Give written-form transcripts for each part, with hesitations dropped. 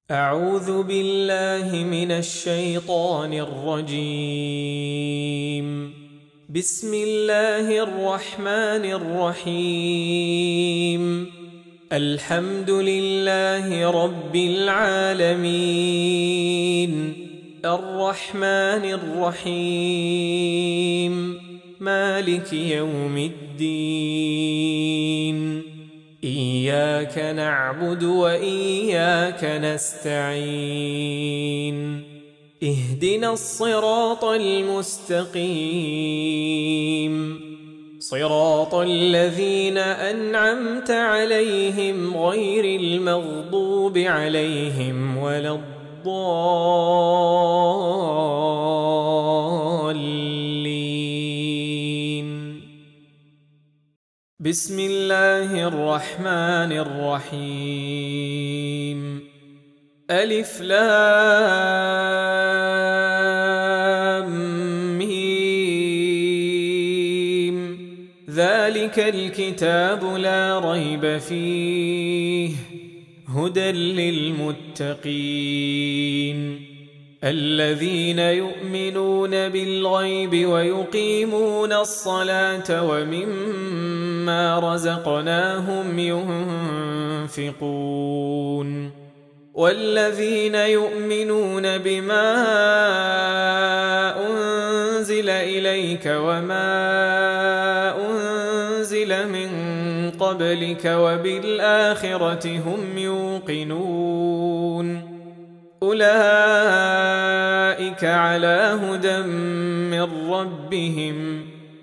أعوذ بالله من الشيطان الرجيم. بسم الله الرحمن الرحيم. الحمد لله رب العالمين، الرحمن الرحيم، مالك يوم الدين. إياك نعبد وإياك نستعين. اهدنا الصراط المستقيم، صراط الذين أنعمت عليهم غير المغضوب عليهم ولا الضالين. بسم الله الرحمن الرحيم. ألف لام ميم. ذلك الكتاب لا ريب فيه، هدى للمتقين الذين يؤمنون بالغيب ويقيمون الصلاة ومما رزقناهم ينفقون، والذين يؤمنون بما أنزل إليك وما أنزل من قبلك وبالآخرة هم يوقنون. أولئك على هدى من ربهم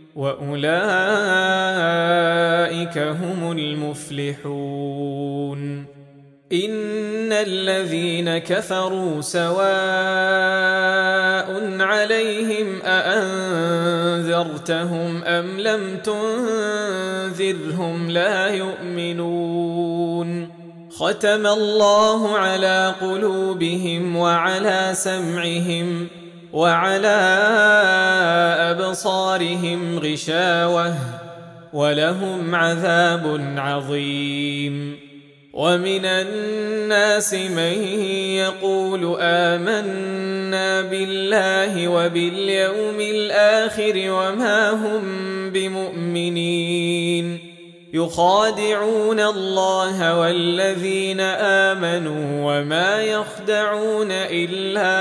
وأولئك هم المفلحون. إن الذين كفروا سواء عليهم أأنذرتهم أم لم تنذرهم لا يؤمنون. ختم الله على قلوبهم وعلى سمعهم وعلى أبصارهم غشاوة ولهم عذاب عظيم. ومن الناس من يقول آمنا بالله وباليوم الآخر وما هم بمؤمنين، يخادعون الله والذين آمنوا وما يخدعون إلا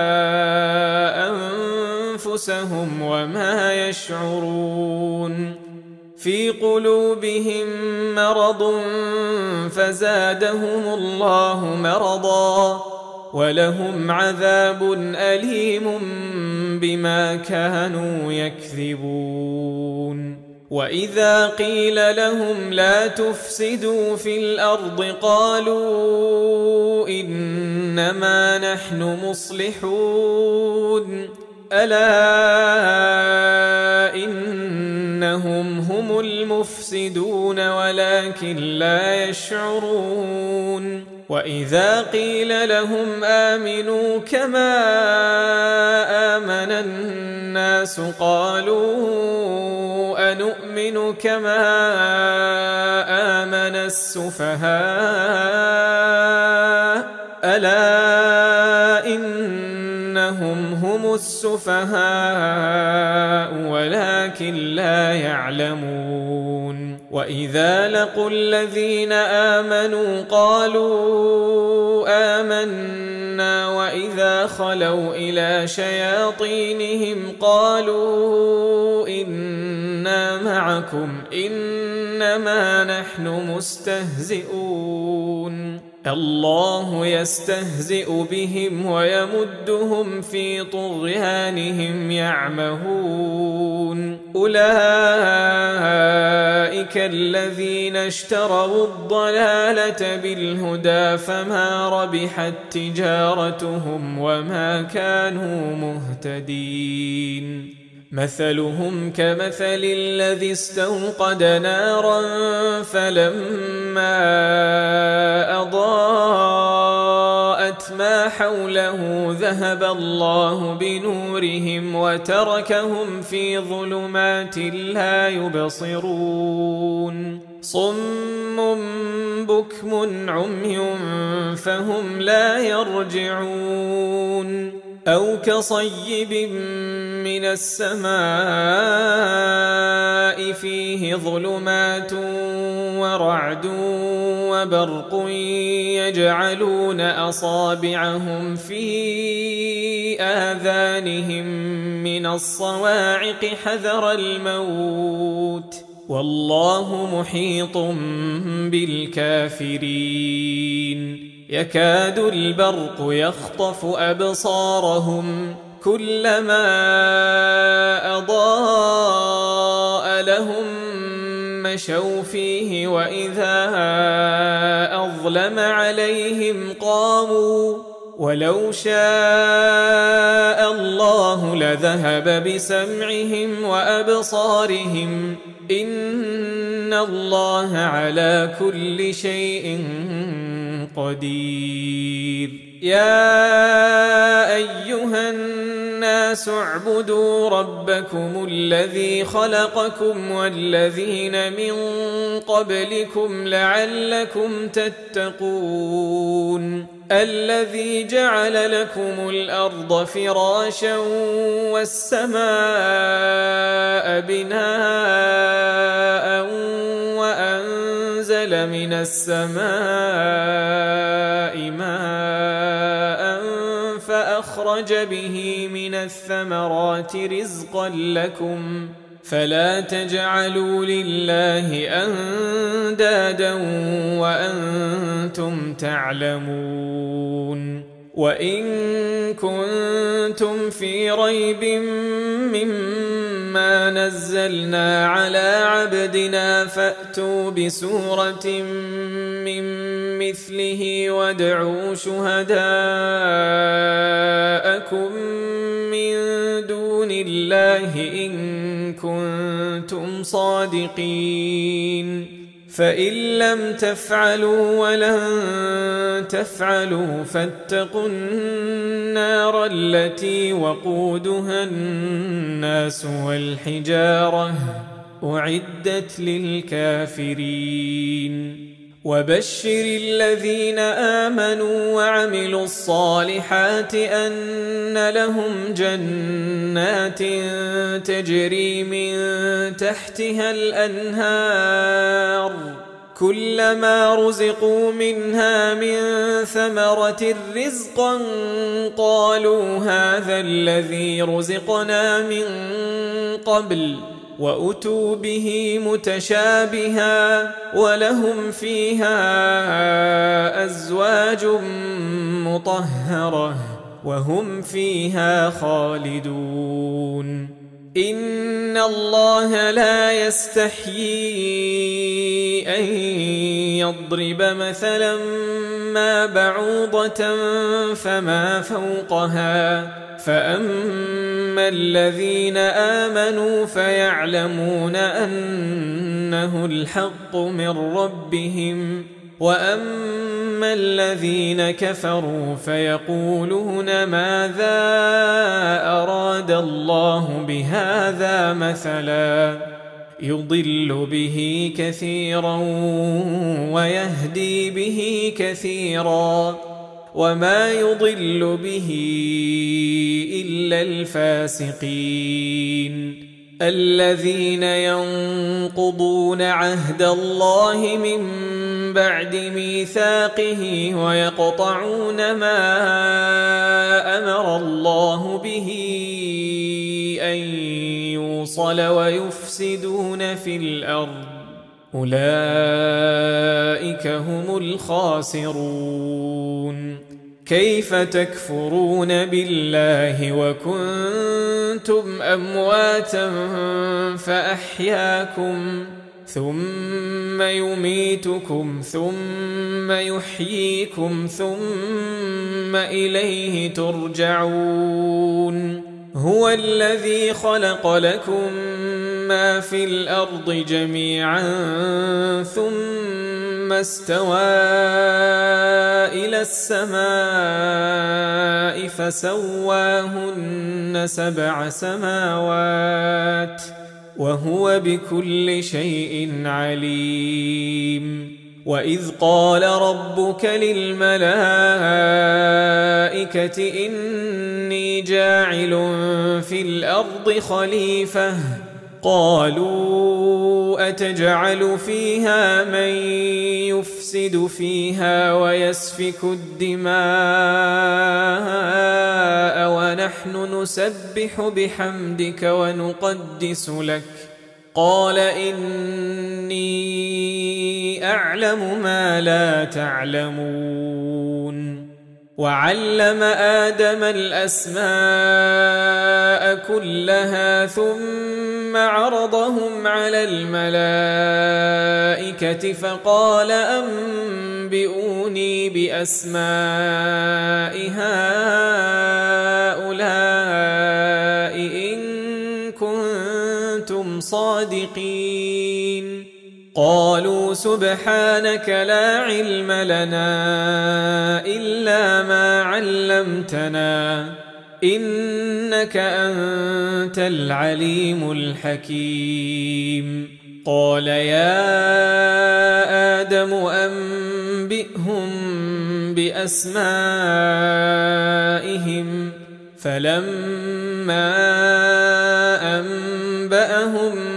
أنفسهم وما يشعرون. في قلوبهم مرض فزادهم الله مرضا ولهم عذاب أليم بما كانوا يكذبون. وإذا قيل لهم لا تفسدوا في الأرض قالوا إنما نحن مصلحون. ألا إنهم هم المفسدون ولكن لا يشعرون. وإذا قيل لهم آمنوا كما آمن الناس قالوا أنؤمن كما آمن السفهاء. ألا إنهم هم السفهاء ولكن لا يعلمون. وإذا لقوا الذين آمنوا قالوا آمنا وإذا خلوا إلى شياطينهم قالوا إنا معكم إنما نحن مستهزئون. الله يستهزئ بهم ويمدهم في طغيانهم يعمهون. أولئك الذين اشتروا الضلالة بالهدى فما ربحت تجارتهم وما كانوا مهتدين. مثلهم كمثل الذي استوقد نارا فلما أضاءت ما حوله ذهب الله بنورهم وتركهم في ظلمات لا يبصرون. صم بكم عمي فهم لا يرجعون أو كصيب من السماء فيه ظلمات ورعد وبرق يجعلون أصابعهم في آذانهم من الصواعق حذر الموت والله محيط بالكافرين يكاد البرق يخطف أبصارهم كلما أضاء لهم مشوا فيه وإذا أظلم عليهم قاموا ولو شاء الله لذهب بسمعهم وأبصارهم إن الله على كل شيء قدير يا أيها الناس اعبدوا ربكم الذي خلقكم والذين من قبلكم لعلكم تتقون الذي جعل لكم الأرض فراشا والسماء بناء وأنزل من السماء ماء فأخرج به من الثمرات رزقا لكم فلا تجعلوا لله أندادا وأنتم تعلمون وإن كنتم في ريب مما نزلنا على عبدنا فأتوا بسورة من مثله وادعوا شهداءكم من دون الله إن كنتم صادقين فإن لم تفعلوا ولن تفعلوا فاتقوا النار التي وقودها الناس والحجارة أعدت للكافرين وبشر الذين آمنوا وعملوا الصالحات أن لهم جنات تجري من تحتها الأنهار كلما رزقوا منها من ثمرة رزقا قالوا هذا الذي رزقنا من قبل وأتوا به متشابها ولهم فيها أزواج مطهرة وهم فيها خالدون إن الله لا يستحيي أن يضرب مثلا ما بعوضة فما فوقها فأما الذين آمنوا فيعلمون أنه الحق من ربهم وأما الذين كفروا فيقولون ماذا أراد الله بهذا مثلا يضل به كثيرا ويهدي به كثيرا وما يضل به إلا الفاسقين الذين ينقضون عهد الله من بعد ميثاقه ويقطعون ما أمر الله به أن يوصل ويفسدون في الأرض أولئك هم الخاسرون كيف تكفرون بالله وكنتم أمواتا فأحياكم ثم يميتكم ثم يحييكم ثم إليه ترجعون هو الذي خلق لكم ما في الأرض جميعا ثم استوى إلى السماء فسواهن 7 سماوات وهو بكل شيء عليم. وإذ قال ربك للملائكة إني جاعل في الأرض خليفة قالوا أتجعل فيها من يفسد فيها ويسفك الدماء ونحن نسبح بحمدك ونقدس لك قال إني أعلم ما لا تعلمون. وعلم آدم الأسماء كلها ثم عرضهم على الملائكة فقال أنبئوني بأسماء هؤلاء إن كنتم صادقين. قالوا سبحانك لا علم لنا إلا ما علمتنا إنك أنت العليم الحكيم. قال يا آدم أنبئهم بأسمائهم فلما أنبأهم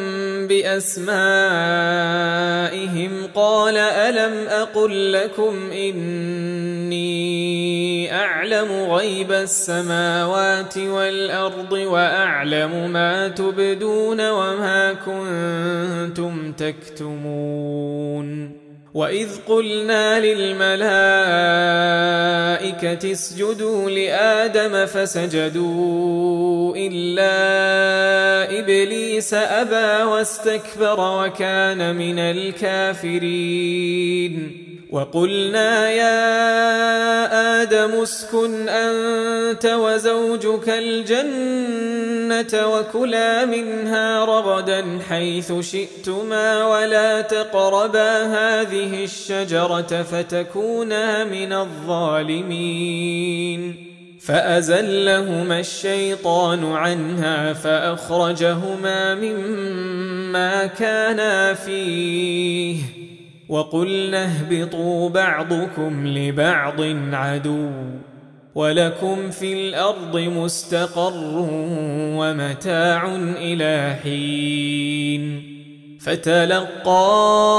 بأسمائهم قال ألم أقل لكم إني أعلم غيب السماوات والأرض وأعلم ما تبدون وما كنتم تكتمون. وإذ قلنا للملائكة اسجدوا لآدم فسجدوا إلا إبليس أبى واستكبر وكان من الكافرين. وقلنا يا آدم اسكن أنت وزوجك الجنة وكلا منها رغدا حيث شئتما ولا تقربا هذه الشجرة فتكونا من الظالمين. فأزلهما الشيطان عنها فأخرجهما مما كانا فيه وقلنا اهبطوا بعضكم لبعض عدو ولكم في الأرض مستقر ومتاع إلى حين. فتلقى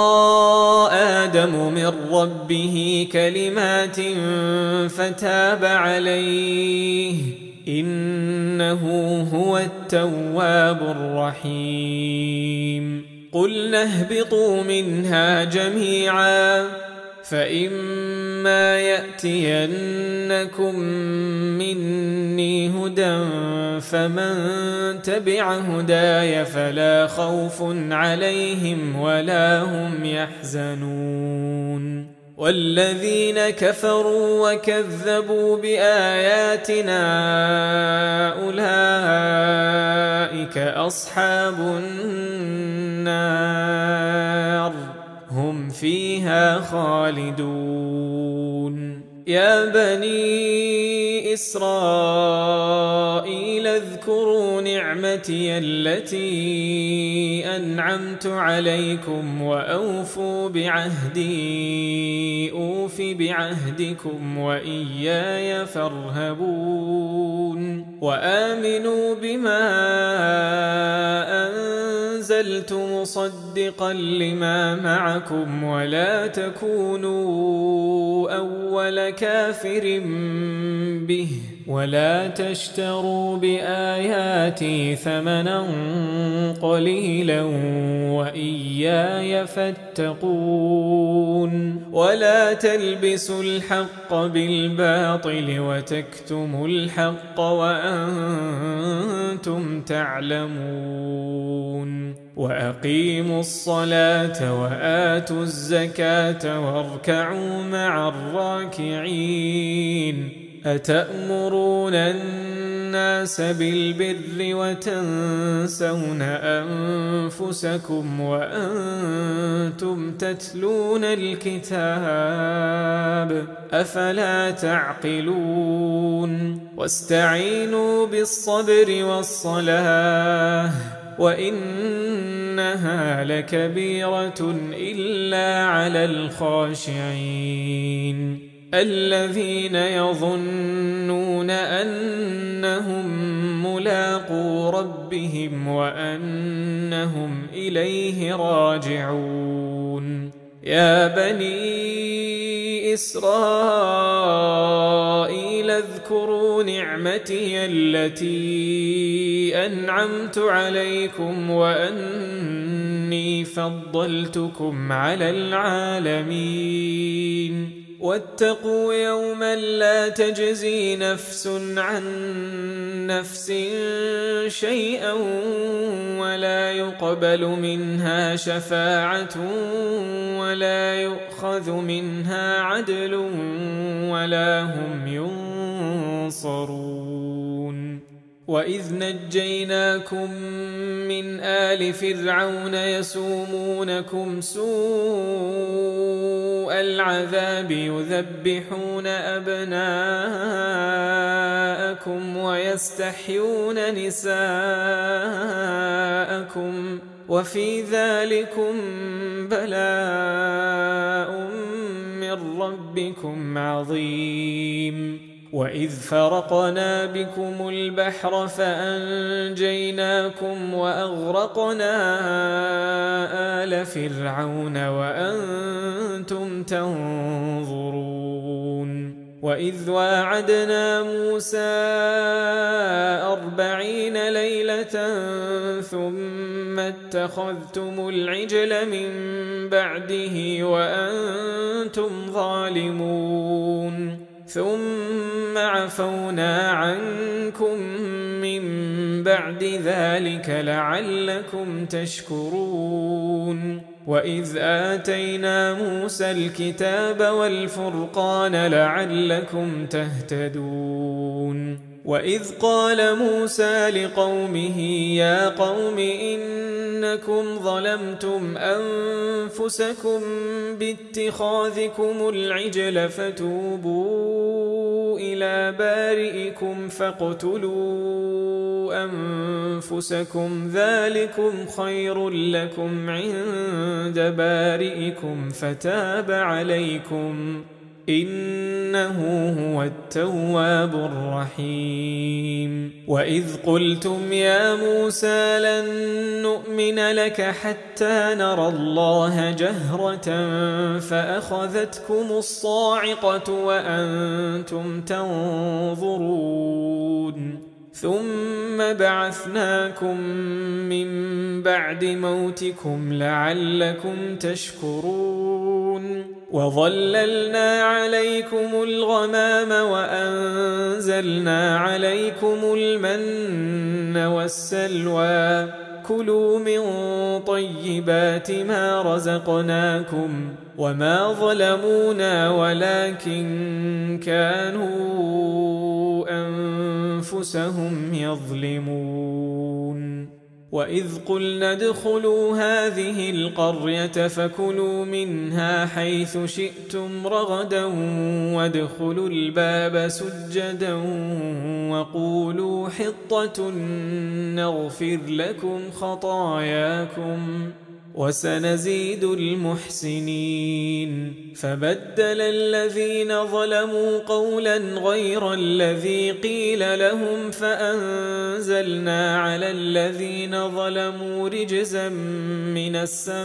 آدم من ربه كلمات فتاب عليه إنه هو التواب الرحيم. قلنا اهبطوا منها جميعا فإما يأتينكم مني هدى فمن تبع هداي فلا خوف عليهم ولا هم يحزنون. والذين كفروا وكذبوا بآياتنا أولئك أصحاب النار هم فيها خالدون. يا بني إسرائيل اذكروا نعمتي التي أنعمت عليكم وأوفوا بعهدي أوف بعهدكم وإياي فارهبون. وآمنوا بما أنزلت مصدقا لما معكم ولا تكونوا أول كافر به ولا تشتروا بآياتي ثمنا قليلا وإياي فاتقون. ولا تلبسوا الحق بالباطل وتكتموا الحق وأنتم تعلمون. وأقيموا الصلاة وآتوا الزكاة واركعوا مع الراكعين. أتأمرون الناس بالبر وتنسون أنفسكم وأنتم تتلون الكتاب أفلا تعقلون. واستعينوا بالصبر والصلاة وإنها لكبيرة إلا على الخاشعين الذين يظنون أنهم ملاقو ربهم وأنهم إليه راجعون يا بني إسرائيل اذكروا نعمتي التي أنعمت عليكم وأني فضلتكم على العالمين واتقوا يوما لا تجزي نفس عن نفس شيئا ولا يقبل منها شفاعة ولا يؤخذ منها عدل ولا هم ينصرون وإذ نجيناكم من آل فرعون يسومونكم سوء العذاب يذبحون أبناءكم ويستحيون نساءكم وفي ذلكم بلاء من ربكم عظيم وإذ فرقنا بكم البحر فأنجيناكم وأغرقنا آل فرعون وأنتم تنظرون وإذ واعدنا موسى 40 ليلة ثم اتخذتم العجل من بعده وأنتم ظالمون ثم عفونا عنكم من بعد ذلك لعلكم تشكرون وإذ آتينا موسى الكتاب والفرقان لعلكم تهتدون وإذ قال موسى لقومه يا قوم إنكم ظلمتم أنفسكم باتخاذكم العجل فتوبوا إلى بارئكم فاقتلوا أنفسكم ذلكم خير لكم عند بارئكم فتاب عليكم إنه هو التواب الرحيم وإذ قلتم يا موسى لن نؤمن لك حتى نرى الله جهرة فأخذتكم الصاعقة وأنتم تنظرون ثم بعثناكم من بعد موتكم لعلكم تشكرون وظللنا عليكم الغمام وأنزلنا عليكم المن والسلوى كلوا من طيبات ما رزقناكم وما ظلمونا ولكن كانوا أنفسهم يظلمون وإذ قلنا ادخلوا هذه القرية فكلوا منها حيث شئتم رغدا وادخلوا الباب سجدا وقولوا حطة نغفر لكم خطاياكم وسنزيد المحسنين فبدل الذين ظلموا قولا غير الذي قيل لهم فأنزلنا على الذين ظلموا رجزا من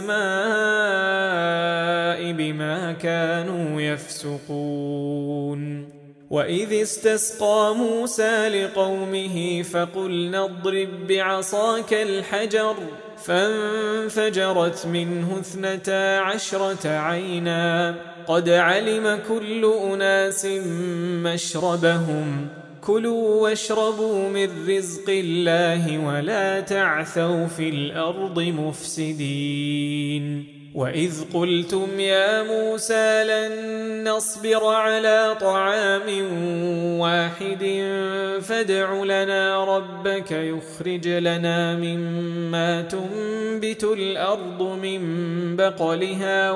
السماء بما كانوا يفسقون وإذ استسقى موسى لقومه فقلنا اضرب بعصاك الحجر فانفجرت منه 12 عينا قد علم كل أناس مشربهم كلوا واشربوا من رزق الله ولا تعثوا في الأرض مفسدين وإذ قلتم يا موسى لن نصبر على طعام واحد فادع لنا ربك يخرج لنا مما تنبت الأرض من بقلها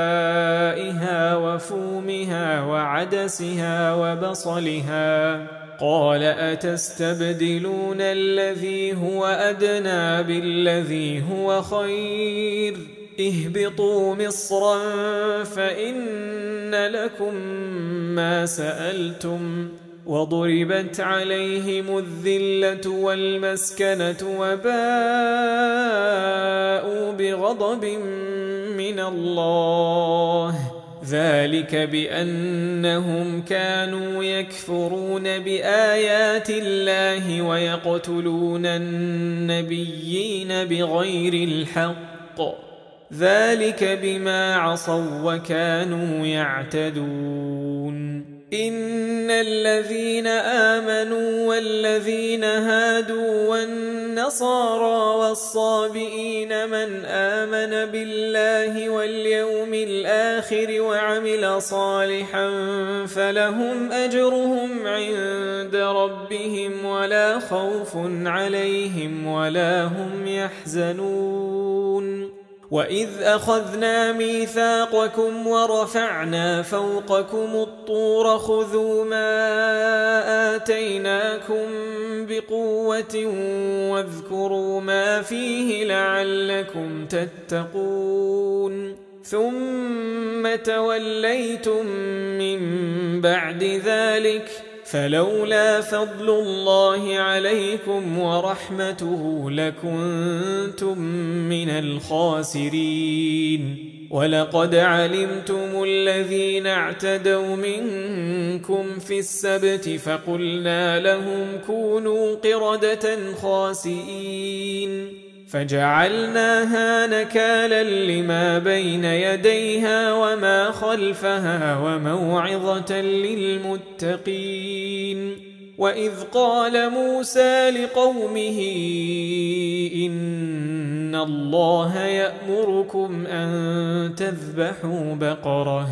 وقثائها وفومها وعدسها وبصلها قال أتستبدلون الذي هو أدنى بالذي هو خير اهبطوا مصرا فإن لكم ما سألتم وضربت عليهم الذلة والمسكنة وباءوا بغضب من الله ذلك بأنهم كانوا يكفرون بآيات الله ويقتلون النبيين بغير الحق ذلك بما عصوا وكانوا يعتدون إن الذين آمنوا والذين هادوا والنصارى والصابئين من آمن بالله واليوم الآخر وعمل صالحا فلهم أجرهم عند ربهم ولا خوف عليهم ولا هم يحزنون وإذ أخذنا ميثاقكم ورفعنا فوقكم الطور خذوا ما آتيناكم بقوة واذكروا ما فيه لعلكم تتقون ثم توليتم من بعد ذلك فلولا فضل الله عليكم ورحمته لكنتم من الخاسرين ولقد علمتم الذين اعتدوا منكم في السبت فقلنا لهم كونوا قردة خاسئين فجعلناها نكالا لما بين يديها وما خلفها وموعظة للمتقين وإذ قال موسى لقومه إن الله يأمركم أن تذبحوا بقرة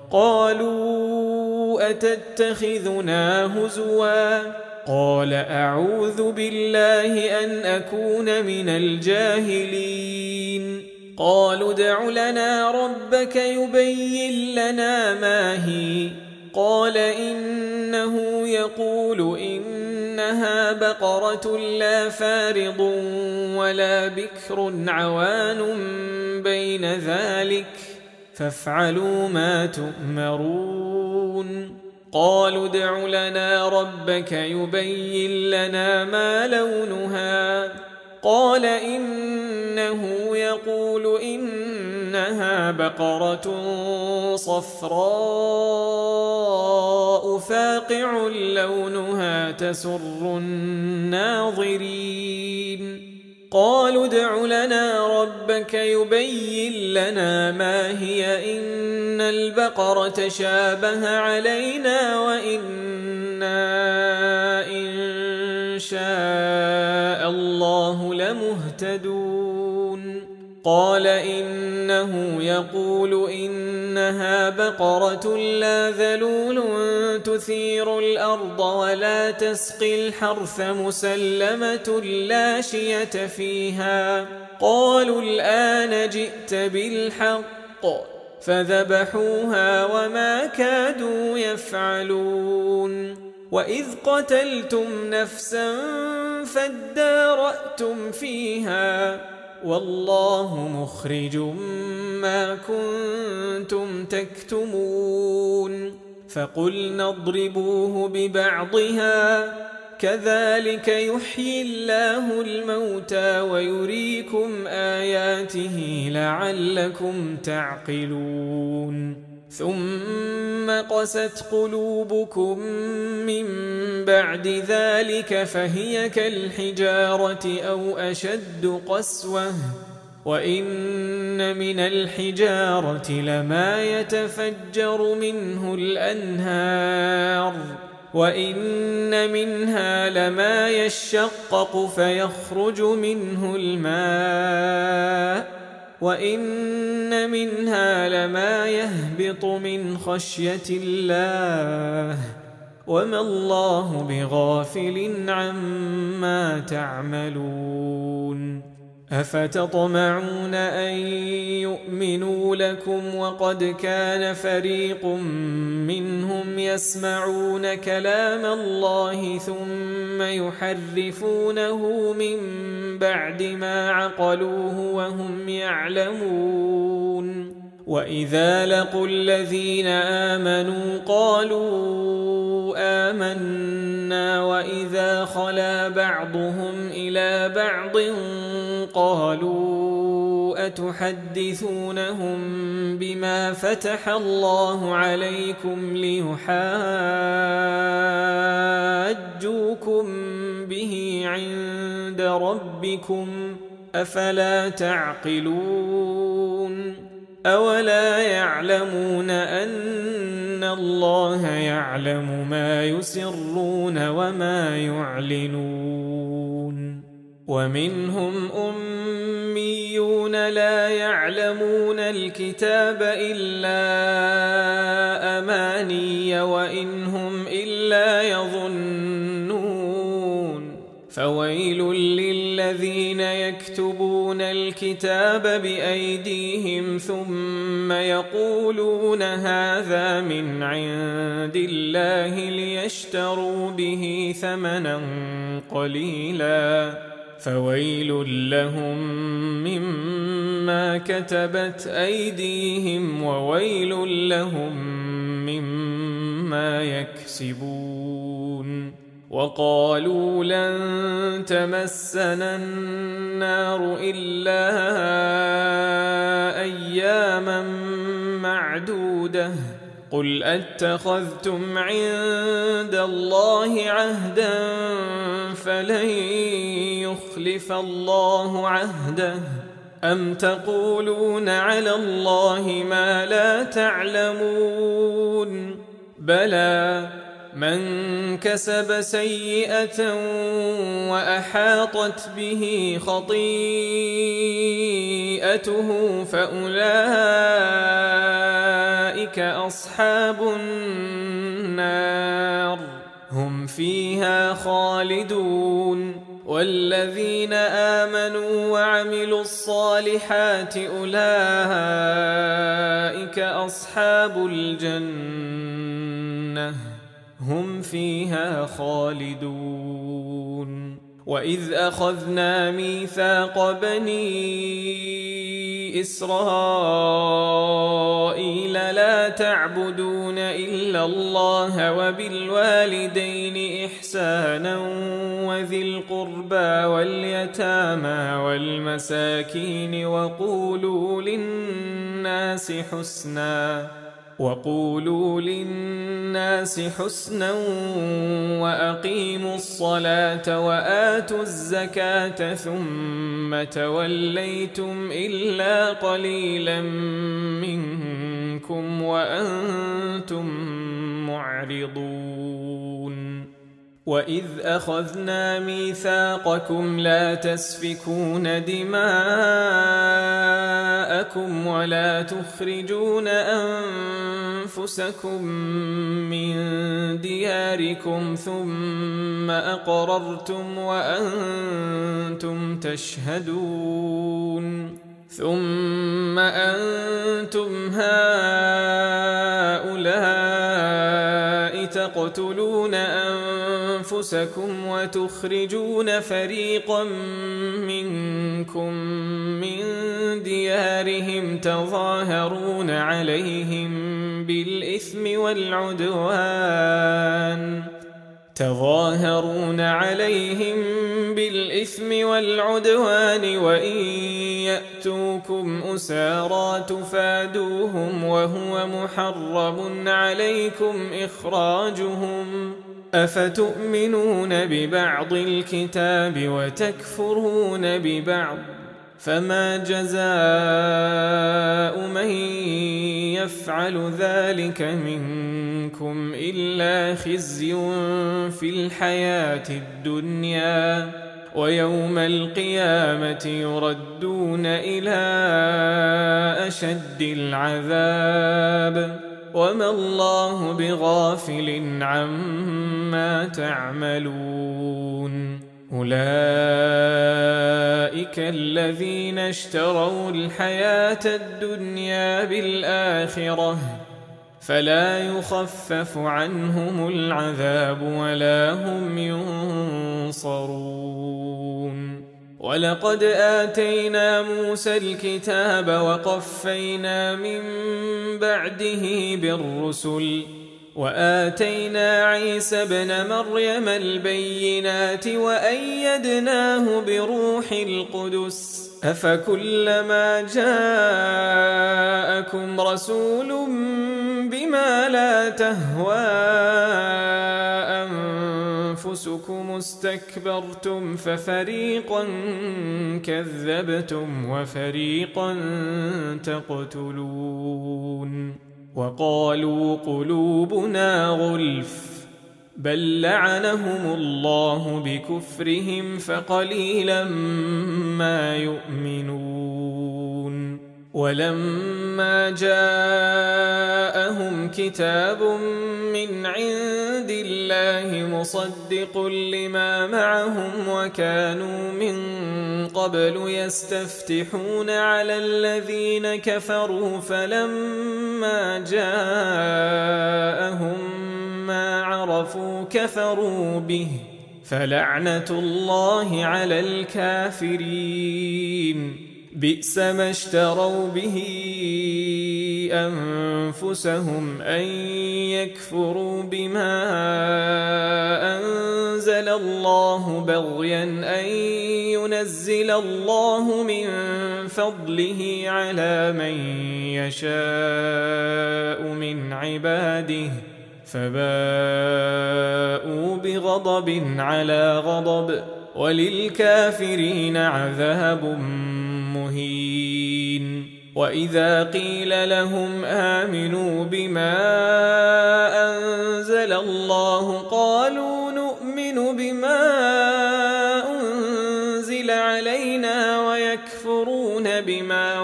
قالوا أتتخذنا هزوا قال أعوذ بالله أن أكون من الجاهلين قالوا ادع لنا ربك يبين لنا ما هي قال إنه يقول إنها بقرة لا فارض ولا بكر عوان بين ذلك فافعلوا ما تؤمرون قالوا ادع لنا ربك يبين لنا ما لونها قال إنه يقول إنها بقرة صفراء فاقع لونها تسر الناظرين قالوا ادع لنا ربك يبين لنا ما هي إن البقرة شابه علينا وإنا إن شاء الله لمهتدون قال إنه يقول إنها بقرة لا ذلول تثير الأرض ولا تسقي الحرث مسلمة لا شية فيها قالوا الآن جئت بالحق فذبحوها وما كادوا يفعلون وإذ قتلتم نفسا فادارأتم فيها والله مخرج ما كنتم تكتمون فقلنا اضربوه ببعضها كذلك يحيي الله الموتى ويريكم آياته لعلكم تعقلون ثم قست قلوبكم من بعد ذلك فهي كالحجارة أو أشد قسوة وإن من الحجارة لما يتفجر منه الأنهار وإن منها لما يشقق فيخرج منه الماء وإن منها لما يهبط من خشية الله وما الله بغافل عما تعملون أفتطمعون أن يؤمنوا لكم وقد كان فريق منهم يسمعون كلام الله ثم يحرفونه من بعد ما عقلوه وهم يعلمون وإذا لقوا الذين آمنوا قالوا آمنا وإذا خلا بعضهم إلى بعض قالوا أتحدثونهم بما فتح الله عليكم ليحاجوكم به عند ربكم أفلا تعقلون أولا يعلمون أن الله يعلم ما يسرون وما يعلنون ومنهم أميون لا يعلمون الكتاب إلا أماني وإن هم إلا يظنون فويل للذين يكتبون الكتاب بأيديهم ثم يقولون هذا من عند الله ليشتروا به ثمنا قليلا فويل لهم مما كتبت أيديهم وويل لهم مما يكسبون وقالوا لن تمسنا النار إلا أياما معدودة قل أتخذتم عند الله عهدا فلن يخلف الله عهده أم تقولون على الله ما لا تعلمون بلى من كسب سيئة وأحاطت به خطيئته فأولئك أصحاب النار هم فيها خالدون والذين آمنوا وعملوا الصالحات أولئك أصحاب الجنة هم فيها خالدون وإذ أخذنا ميثاق بني إسرائيل لا تعبدون إلا الله وبالوالدين إحسانا وذي القربى واليتامى والمساكين وقولوا للناس حسنا وأقيموا الصلاة وآتوا الزكاة ثم توليتم إلا قليلا منكم وأنتم معرضون وإذ أخذنا ميثاقكم لا تسفكون دماءكم ولا تخرجون أنفسكم من دياركم ثم أقررتم وأنتم تشهدون ثم أنتم هؤلاء تقتلون أنفسكم وتخرجون فريقا منكم من ديارهم تظاهرون عليهم بالإثم والعدوان وإن يأتوكم أسارى تفادوهم وهو محرم عليكم إخراجهم أفتؤمنون ببعض الكتاب وتكفرون ببعض فما جزاء من يفعل ذلك منكم إلا خزي في الحياة الدنيا ويوم القيامة يردون إلى أشد العذاب وما الله بغافل عما تعملون أولئك الذين اشتروا الحياة الدنيا بالآخرة فلا يخفف عنهم العذاب ولا هم ينصرون. ولقد آتينا موسى الكتاب وقفينا من بعده بالرسل وآتينا عيسى ابن مريم البينات وأيدناه بروح القدس أفكلما جاءكم رسول بما لا تهوى أنفسكم استكبرتم ففريقا كذبتم وفريقا تقتلون. وقالوا قلوبنا غلف بل لعنهم الله بكفرهم فقليلا ما يؤمنون. ولما جاءهم كتاب من عند الله مصدق لما معهم وكانوا من قبل يستفتحون على الذين كفروا فلما جاءهم ما عرفوا كفروا به فلعنة الله على الكافرين. بئس ما اشتروا به أنفسهم أن يكفروا بما أنزل الله بغيا أن ينزل الله من فضله على من يشاء من عباده فباءوا بغضب على غضب وللكافرين عذاب مهين. وإذا قيل لهم آمنوا بما أنزل الله قالوا نؤمن بما أنزل علينا ويكفرون بما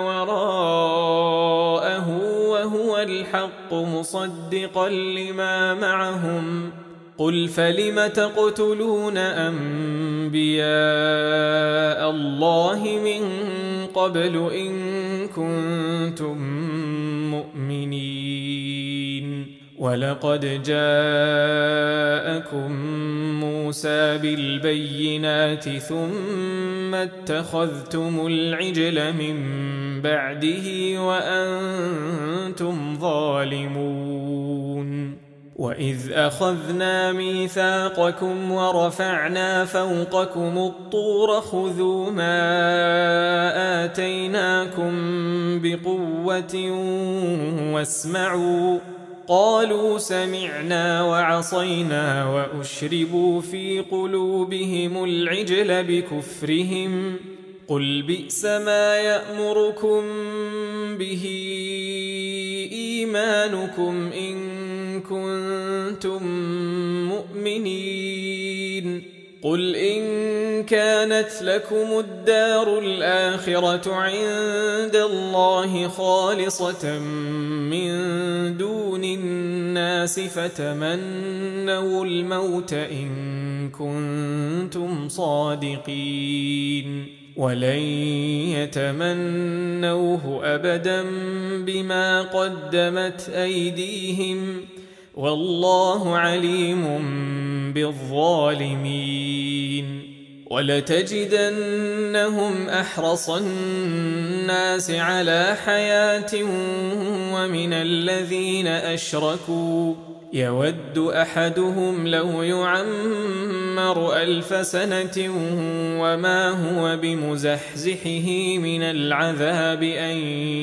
وراءه وهو الحق مصدقا لما معهم. قل فلم تقتلون أنبياء الله من قبل إن كنتم مؤمنين. ولقد جاءكم موسى بالبينات ثم اتخذتم العجل من بعده وأنتم ظالمون. وإذ أخذنا ميثاقكم ورفعنا فوقكم الطور خذوا ما آتيناكم بقوة واسمعوا قالوا سمعنا وعصينا وأشربوا في قلوبهم العجل بكفرهم قل بئس ما يأمركم به إيمانكم إن كنتم مؤمنين. قل إن كانت لكم الدار الآخرة عند الله خالصة من دون الناس فتمنوا الموت إن كنتم صادقين ولن يتمنوه أبدا بما قدمت أيديهم والله عليم بالظالمين. ولتجدنهم أحرص الناس على حياة ومن الذين أشركوا يود أحدهم لو يعمر 1000 سنة وما هو بمزحزحه من العذاب أن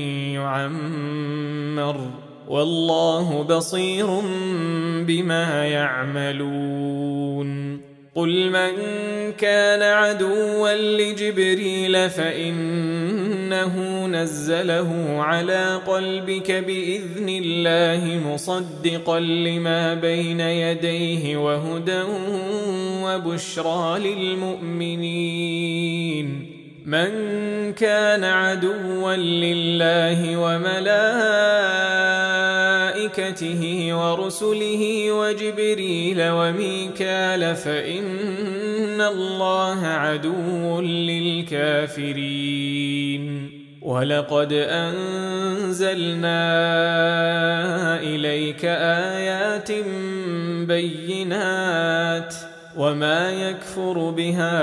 يعمر والله بصير بما يعملون. قل من كان عدوا لجبريل فإنه نزله على قلبك بإذن الله مصدقا لما بين يديه وهدى وبشرى للمؤمنين. من كان عدوا لله وملائكته ورسله وجبريل وميكال فإن الله عدو للكافرين ولقد أنزلنا إليك آيات بينات وما يكفر بها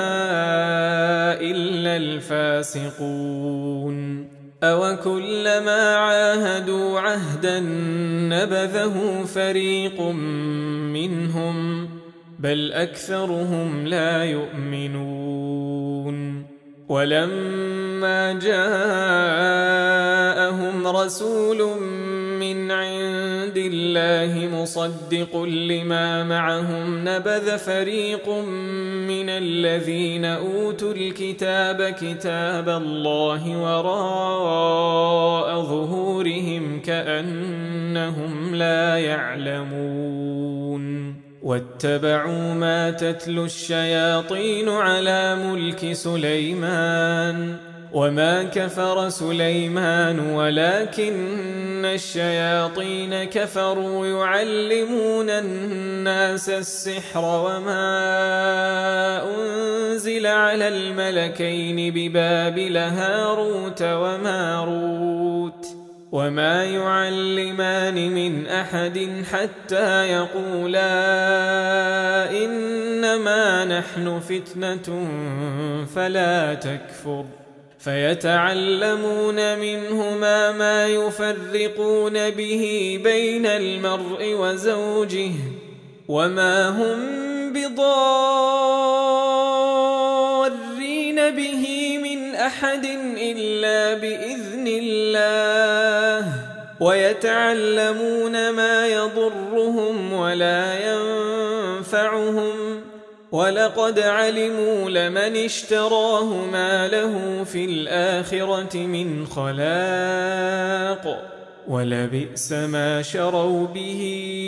إلا الفاسقون أوكلما عاهدوا عهدا نبذه فريق منهم بل أكثرهم لا يؤمنون ولما جاءهم رسول من عند الله مصدق لما معهم نبذ فريق من الذين أوتوا الكتاب كتاب الله وراء ظهورهم كأنهم لا يعلمون واتبعوا ما تتلو الشياطين على ملك سليمان وما كفر سليمان ولكن الشياطين كفروا يعلمون الناس السحر وما أنزل على الملكين ببابل هاروت وماروت وما يعلمان من أحد حتى يقولا إنما نحن فتنة فلا تكفر فيتعلمون منهما ما يفرقون به بين المرء وزوجه وما هم بضارين به من أحد إلا بإذن الله ويتعلمون ما يضرهم ولا ينفعهم ولقد علموا لمن اشتراه ما له في الآخرة من خلاق ولبئس ما شروا به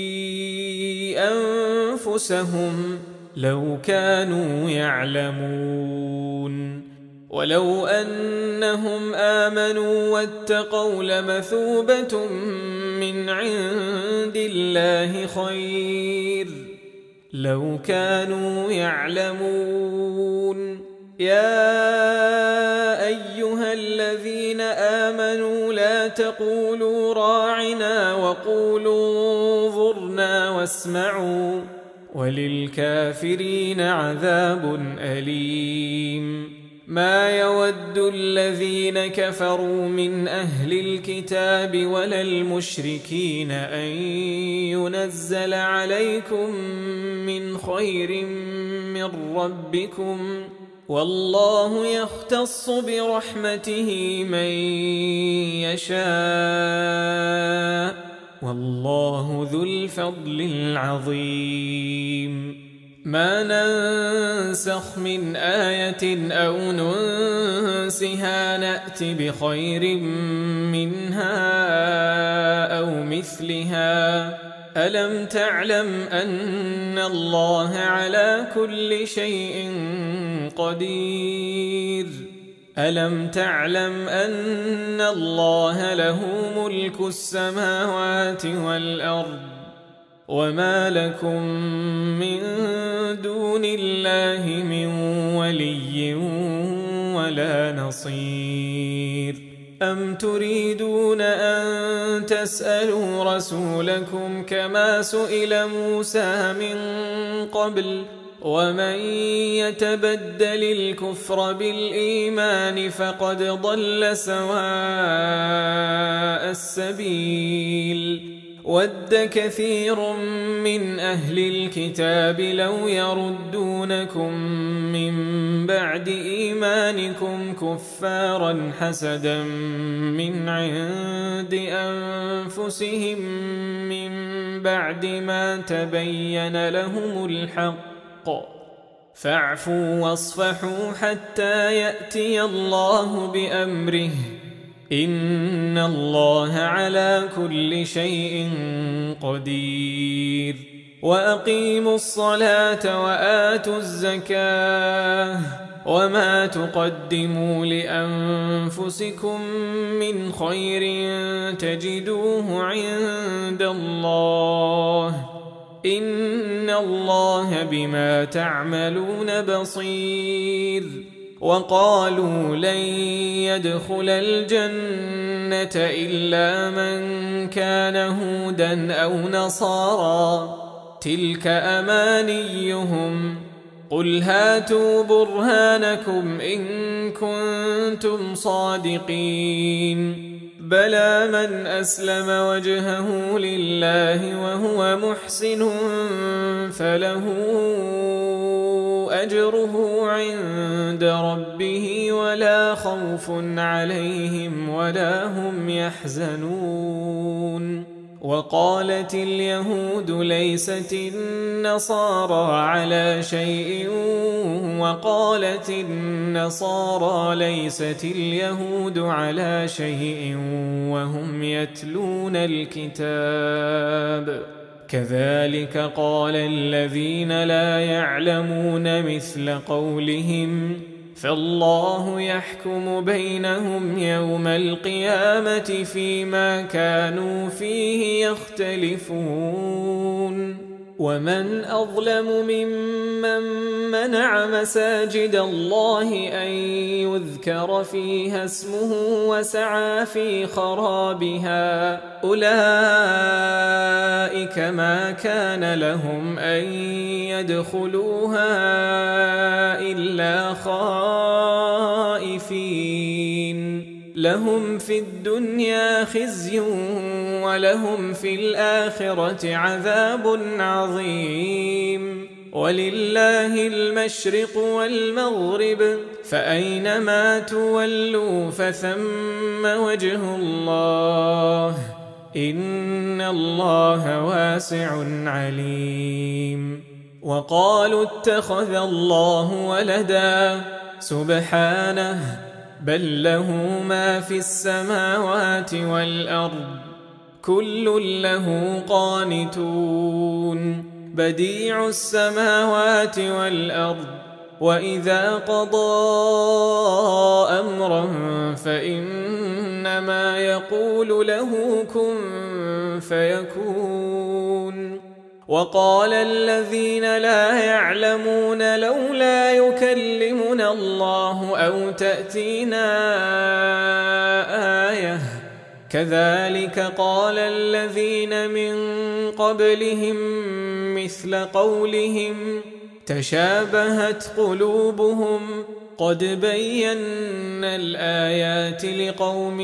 أنفسهم لو كانوا يعلمون ولو أنهم آمنوا واتقوا لمثوبة من عند الله خير لو كانوا يعلمون يا أيها الذين آمنوا لا تقولوا راعنا وقولوا انظرنا واسمعوا وللكافرين عذاب أليم ما يود الذين كفروا من أهل الكتاب ولا المشركين أن ينزل عليكم من خير من ربكم والله يختص برحمته من يشاء والله ذو الفضل العظيم ما ننسخ من آية أو ننسها نأت بخير منها أو مثلها ألم تعلم أن الله على كل شيء قدير ألم تعلم أن الله له ملك السماوات والأرض وما لكم من دون الله من ولي ولا نصير أم تريدون أن تسألوا رسولكم كما سئل موسى من قبل ومن يتبدل الكفر بالإيمان فقد ضل سواء السبيل ود كثير من أهل الكتاب لو يردونكم من بعد إيمانكم كفارا حسدا من عند أنفسهم من بعد ما تبين لهم الحق فاعفوا واصفحوا حتى يأتي الله بأمره إن الله على كل شيء قدير وأقيموا الصلاة وآتوا الزكاة وما تقدموا لأنفسكم من خير تجدوه عند الله إن الله بما تعملون بصير. وقالوا لن يدخل الجنة إلا من كان هودا أو نصارى تلك أمانيهم قل هاتوا برهانكم إن كنتم صادقين بلى من أسلم وجهه لله وهو محسن فله أجره عند ربه ولا خوف عليهم ولا هم يحزنون. وقالت اليهود ليست النصارى على شيء وقالت النصارى ليست اليهود على شيء وهم يتلون الكتاب كذلك قال الذين لا يعلمون مثل قولهم فالله يحكم بينهم يوم القيامة فيما كانوا فيه يختلفون. ومن أظلم ممن منع مساجد الله أن يذكر فيها اسمه وسعى في خرابها أولئك ما كان لهم أن يدخلوها إلا خائفين لهم في الدنيا خزي ولهم في الآخرة عذاب عظيم. ولله المشرق والمغرب فأينما تولوا فثم وجه الله إن الله واسع عليم. وقالوا اتخذ الله ولدا سبحانه بل له ما في السماوات والأرض كل له قانتون بديع السماوات والأرض وإذا قضى أمرا فإنما يقول له كن فيكون. وقال الذين لا يعلمون لولا يكلمنا الله أو تأتينا آية كذلك قال الذين من قبلهم مثل قولهم تشابهت قلوبهم قد بينا الآيات لقوم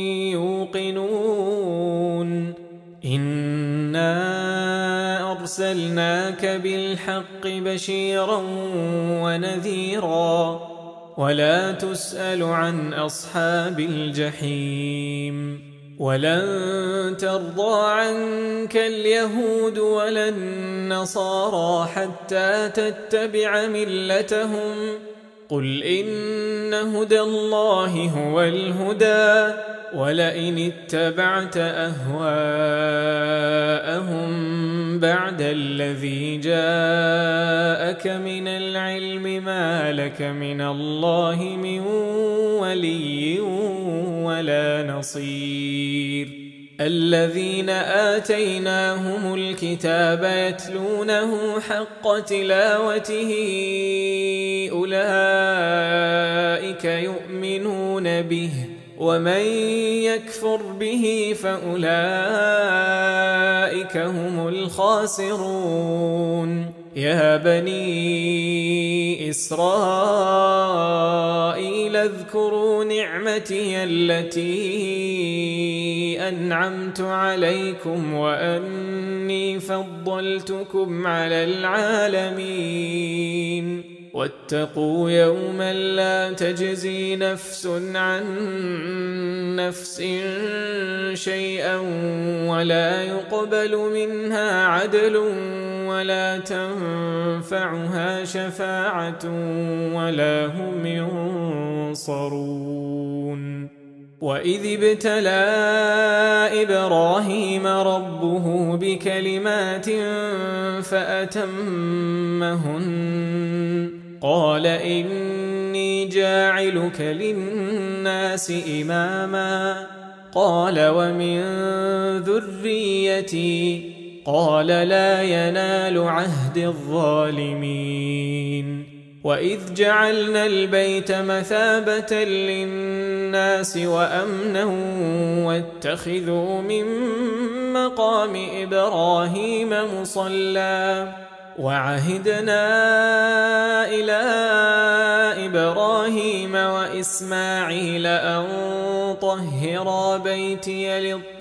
يوقنون إنا أرسلناك بالحق بشيرا ونذيرا ولا تسأل عن أصحاب الجحيم. ولن ترضى عنك اليهود ولا النصارى حتى تتبع ملتهم قل إن هدى الله هو الهدى ولئن اتبعت أهواءهم بعد الذي جاءك من العلم ما لك من الله من ولي ولا نصير. الذين آتيناهم الكتاب يتلونه حق تلاوته أولئك يؤمنون به ومن يكفر به فأولئك هم الخاسرون. يا بني إسرائيل اذكروا نعمتي التي أنعمت عليكم وأني فضلتكم على العالمين. واتقوا يوما لا تجزي نفس عن نفس شيئا ولا يقبل منها عدل ولا تنفعها شفاعة ولا هم ينصرون. وإذ ابتلى إبراهيم ربه بكلمات فأتمهن قال إني جاعلك للناس إماما قال ومن ذريتي قال لا ينال عهد الظالمين وإذ جعلنا البيت مثابة للناس وأمنا واتخذوا من مقام إبراهيم مصلى وعهدنا إلى إبراهيم وإسماعيل أن طهرا بيتي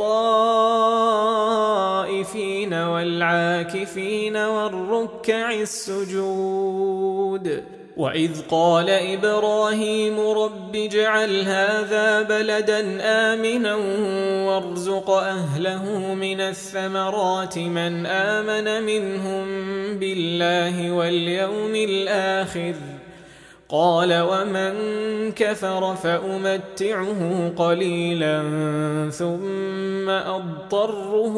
للطائفين والعاكفين والركع السجود وإذ قال إبراهيم رب اجعل هذا بلدا آمنا وارزق أهله من الثمرات من آمن منهم بالله واليوم الآخر قال ومن كفر فأمتعه قليلا ثم أضطره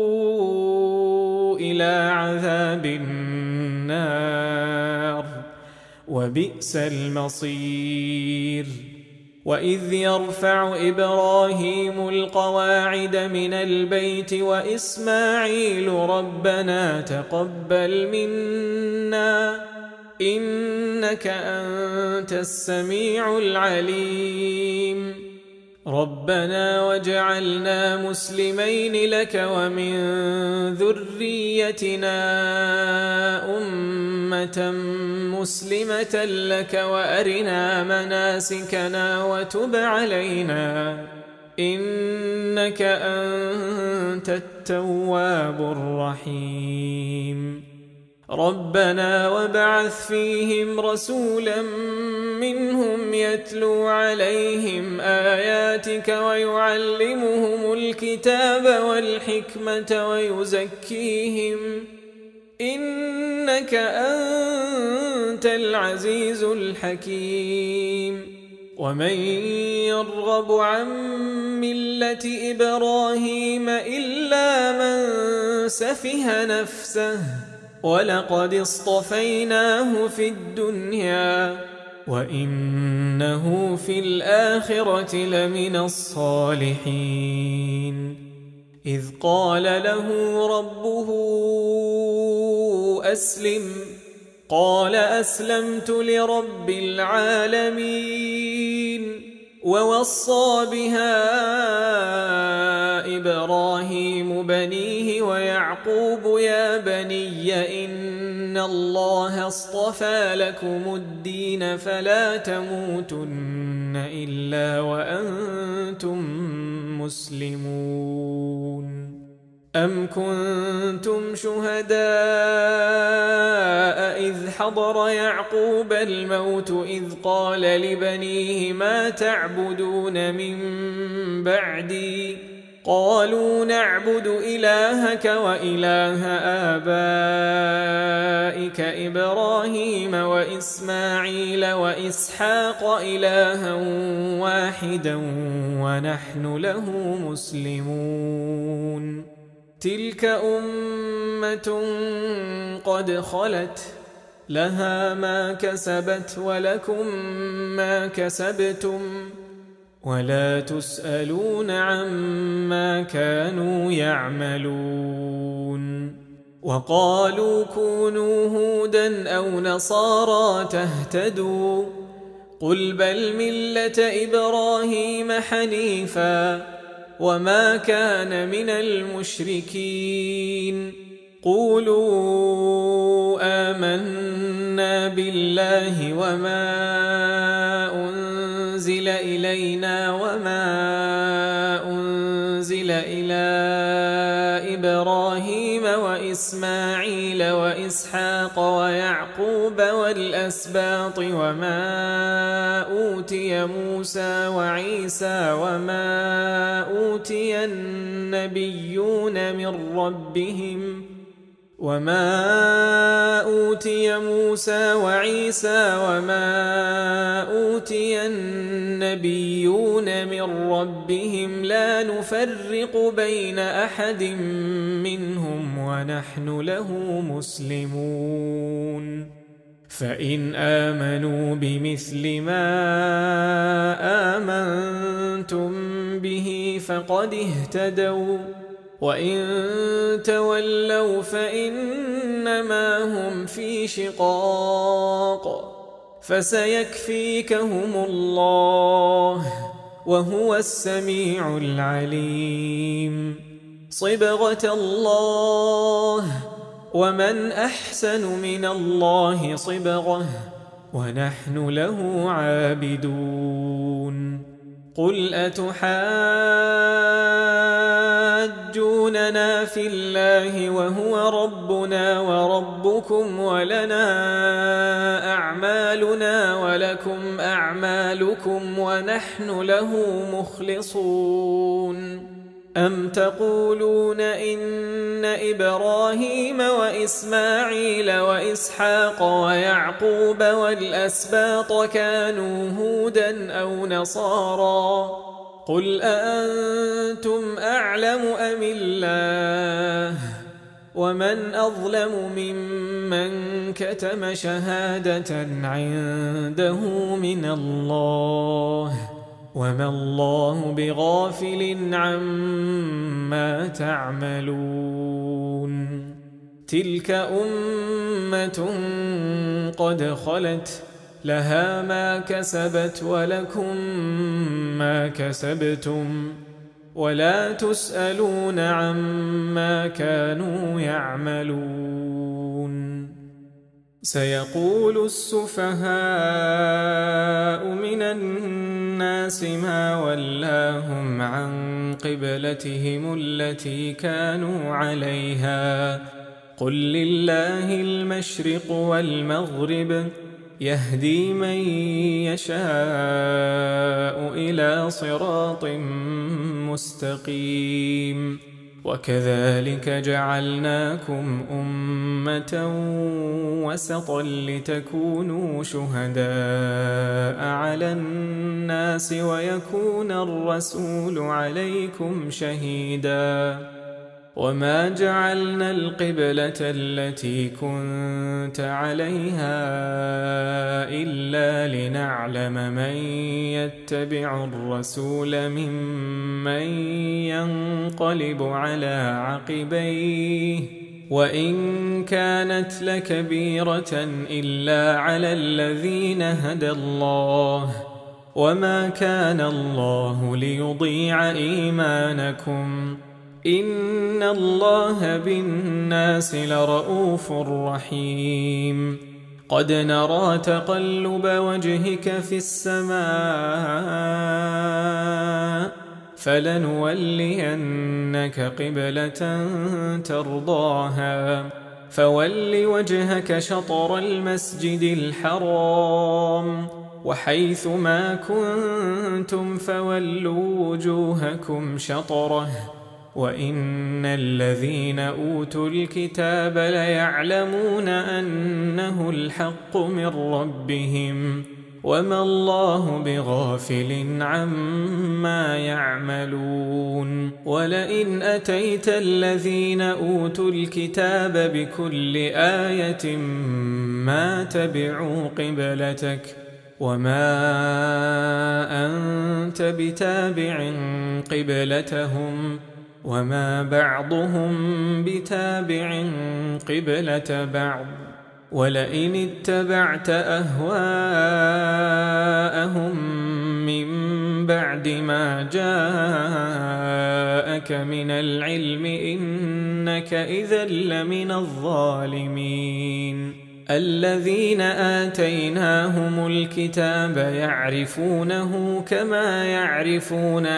إلى عذاب النار وبئس المصير وإذ يرفع إبراهيم القواعد من البيت وإسماعيل ربنا تقبل منا إنك أنت السميع العليم ربنا واجعلنا مسلمين لك ومن ذريتنا أمة مسلمة لك وأرنا مناسكنا وتب علينا إنك أنت التواب الرحيم ربنا وابعث فيهم رسولا منهم يتلو عليهم آياتك ويعلمهم الكتاب والحكمة ويزكيهم إنك أنت العزيز الحكيم ومن يرغب عن ملة إبراهيم إلا من سفه نفسه ولقد اصطفيناه في الدنيا وإنه في الآخرة لمن الصالحين إذ قال له ربه أسلم قال أسلمت لرب العالمين ووصى بها إبراهيم بنيه ويعقوب يا بني إن الله اصطفى لكم الدين فلا تموتن إلا وأنتم مسلمون أم كنتم شهداء إذ حضر يعقوب الموت إذ قال لبنيه ما تعبدون من بعدي قالوا نعبد إلهك وإله آبائك إبراهيم وإسماعيل وإسحاق إلها واحدا ونحن له مسلمون تلك أمة قد خلت لها ما كسبت ولكم ما كسبتم ولا تسألون عما كانوا يعملون وقالوا كونوا هودا أو نصارى تهتدوا قل بل ملة إبراهيم حنيفا وما كان من المشركين قولوا آمنا بالله وما أنزل إلينا وما أنزل إلى إبراهيم وإسماعيل وإسحاق ويعقوب والأسباط وما أوتي موسى وعيسى وما أوتي النبيون من ربهم وما أوتي موسى وعيسى وما أوتي النبيون من ربهم لا نفرق بين أحد منهم ونحن له مسلمون فإن آمنوا بمثل ما آمنتم به فقد اهتدوا، وإن تولوا فإنما هم في شقاق، فسيكفيكهم الله وهو السميع العليم. صبغة الله، ومن أحسن من الله صبغة، ونحن له عابدون. قل أتحاجوننا في الله وهو ربنا وربكم ولنا أعمالنا ولكم أعمالكم ونحن له مخلصون؟ أم تقولون إن إبراهيم وإسماعيل وإسحاق ويعقوب والأسباط كانوا هودا أو نصارى؟ قل أأنتم أعلم أم الله؟ ومن أظلم ممن كتم شهادة عنده من الله، وما الله بغافل عما تعملون. تلك أمة قد خلت، لها ما كسبت ولكم ما كسبتم، ولا تسألون عما كانوا يعملون. سيقول السفهاء من الناس ما ولاهم عن قبلتهم التي كانوا عليها، قل لله المشرق والمغرب، يهدي من يشاء إلى صراط مستقيم. وكذلك جعلناكم أمة وسطا لتكونوا شهداء على الناس ويكون الرسول عليكم شهيدا. وما جعلنا القبلة التي كنت عليها إلا لنعلم من يتبع الرسول ممن ينقلب على عقبيه، وإن كانت لكبيرة إلا على الذين هدى الله، وما كان الله ليضيع إيمانكم، إن الله بالناس لرؤوف رحيم. قد نرى تقلب وجهك في السماء، فلنولينك قبلة ترضاها، فول وجهك شطر المسجد الحرام، وحيث ما كنتم فولوا وجوهكم شطره، وإن الذين أوتوا الكتاب ليعلمون أنه الحق من ربهم، وما الله بغافل عما يعملون. ولئن أتيت الذين أوتوا الكتاب بكل آية ما تبعوا قبلتك، وما أنت بتابع قبلتهم، وما بعضهم بتابع قبلة بعض. ولئن اتبعت أهواءهم من بعد ما جاءك من العلم إنك إذا لمن الظالمين. الذين آتيناهم الكتاب يعرفونه كما يعرفون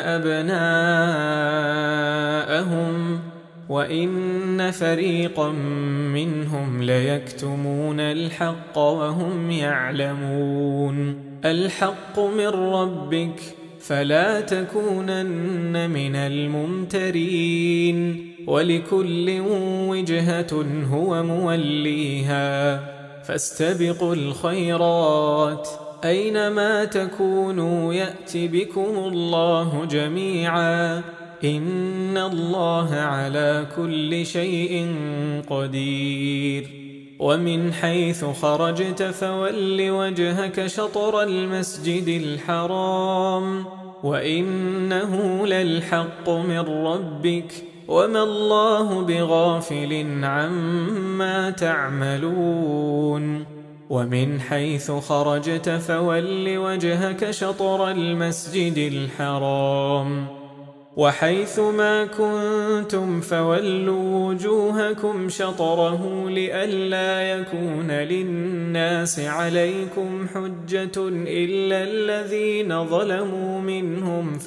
أبناءهم، وإن فريقا منهم ليكتمون الحق وهم يعلمون. الحق من ربك فلا تكونن من الممترين، ولكل وجهة هو موليها، فاستبقوا الخيرات أينما تكونوا يأت بكم الله جميعا، إن الله على كل شيء قدير. ومن حيث خرجت فول وجهك شطر المسجد الحرام وإنه للحق من ربك وما الله بغافل عما تعملون ومن حيث خرجت فول وجهك شطر المسجد الحرام وحيث ما كنتم فولوا وجوهكم شطره لئلا يكون للناس عليكم حجة إلا الذين ظلموا منهم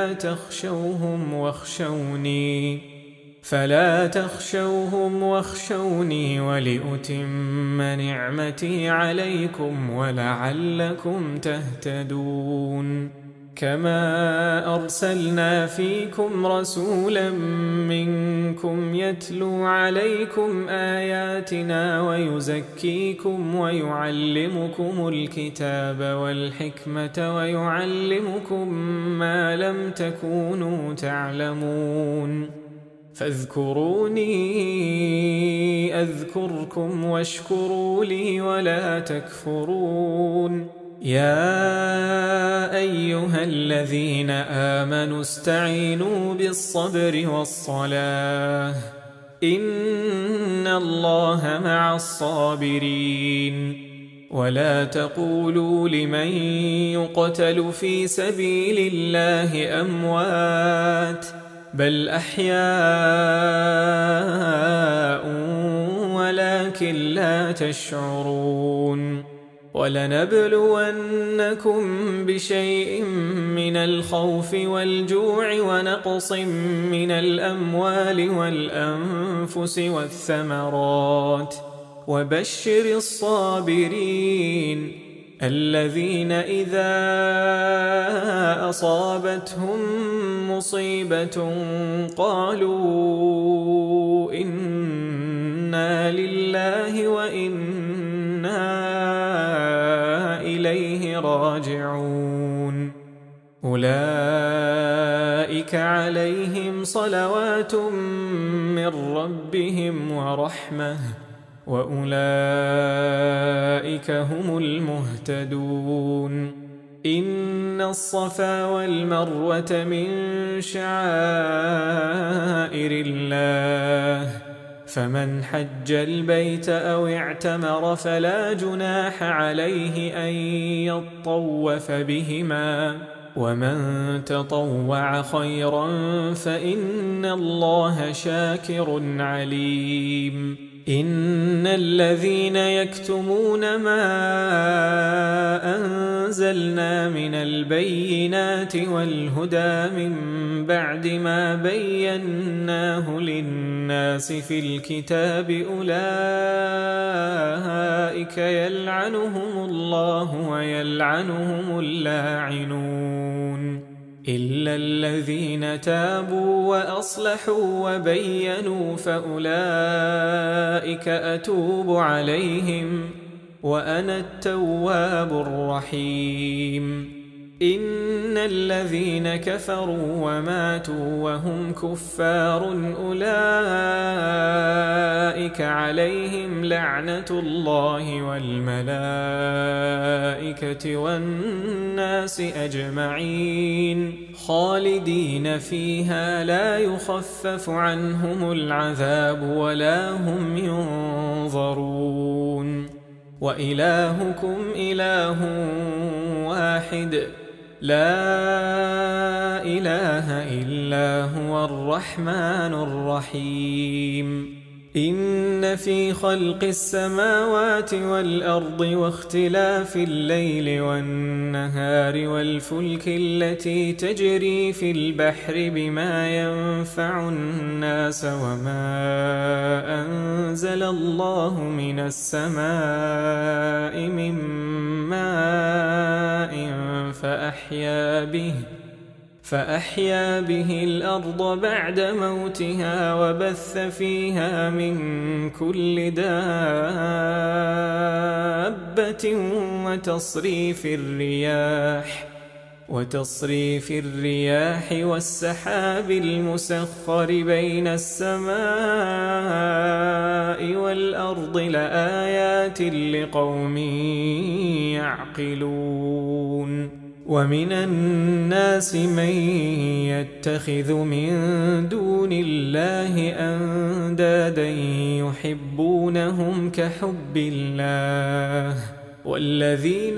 فلا تخشوهم واخشوني ولأتم نعمتي عليكم ولعلكم تهتدون كما أرسلنا فيكم رسولا منكم يتلو عليكم آياتنا ويزكيكم ويعلمكم الكتاب والحكمة ويعلمكم ما لم تكونوا تعلمون فاذكروني أذكركم واشكروا لي ولا تكفرون يا أيها الذين آمنوا استعينوا بالصبر والصلاة إن الله مع الصابرين ولا تقولوا لمن يقتل في سبيل الله أموات بل أحياء ولكن لا تشعرون ولنبلونكم بشيء من الخوف والجوع ونقص من الأموال والأنفس والثمرات وبشر الصابرين الذين إذا أصابتهم مصيبة قالوا إنا لله وإنا إليه راجعون أولئك عليهم صلوات من ربهم ورحمة وأولئك هم المهتدون إن الصفا والمروة من شعائر الله فمن حج البيت أو اعتمر فلا جناح عليه أن يطوف بهما ومن تطوع خيرا فإن الله شاكر عليم إن الذين يكتمون ما أنزلنا من البينات والهدى من بعد ما بيناه للناس في الكتاب أولئك يلعنهم الله ويلعنهم اللاعنون إلا الذين تابوا وأصلحوا وبينوا فأولئك أتوب عليهم وأنا التواب الرحيم إن الذين كفروا وماتوا وهم كفار أولئك عليهم لعنة الله والملائكة والناس أجمعين خالدين فيها لا يخفف عنهم العذاب ولا هم ينظرون وإلهكم إله واحد لا إله إلا هو الرحمن الرحيم إن في خلق السماوات والأرض واختلاف الليل والنهار والفلك التي تجري في البحر بما ينفع الناس وما أنزل الله من السماء من ماء فأحيا به الأرض بعد موتها وبث فيها من كل دابة وتصريف الرياح والسحاب المسخر بين السماء والأرض لآيات لقوم يعقلون ومن الناس من يتخذ من دون الله أندادا يحبونهم كحب الله والذين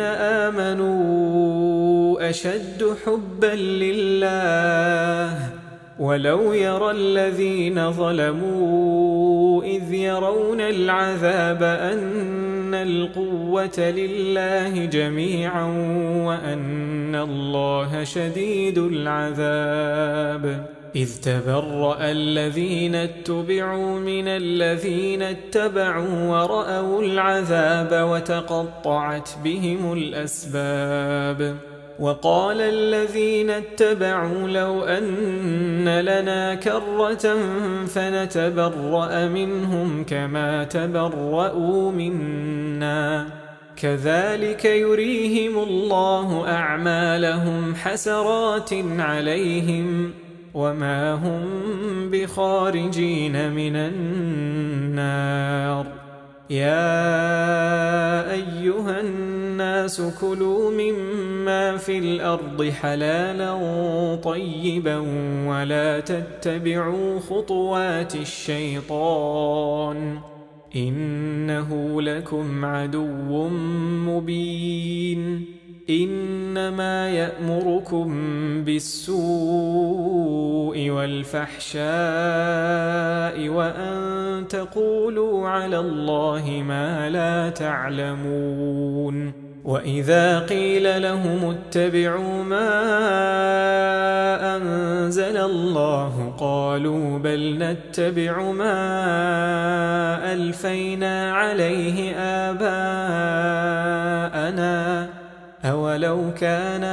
آمنوا أشد حبا لله ولو يرى الذين ظلموا إذ يرون العذاب أن القوة لله جميعا وأن الله شديد العذاب إذ تبرأ الذين اتبعوا من الذين اتبعوا ورأوا العذاب وتقطعت بهم الأسباب وقال الذين اتبعوا لو أن لنا كرة فنتبرأ منهم كما تبرأوا منا كذلك يريهم الله أعمالهم حسرات عليهم وما هم بخارجين من النار يا أيها الناس كلوا مما في الأرض حلالا طيبا ولا تتبعوا خطوات الشيطان إنه لكم عدو مبين إنما يأمركم بالسوء والفحشاء وأن تقولوا على الله ما لا تعلمون وإذا قيل لهم اتبعوا ما أنزل الله قالوا بل نتبع ما ألفينا عليه آباءنا أولو كان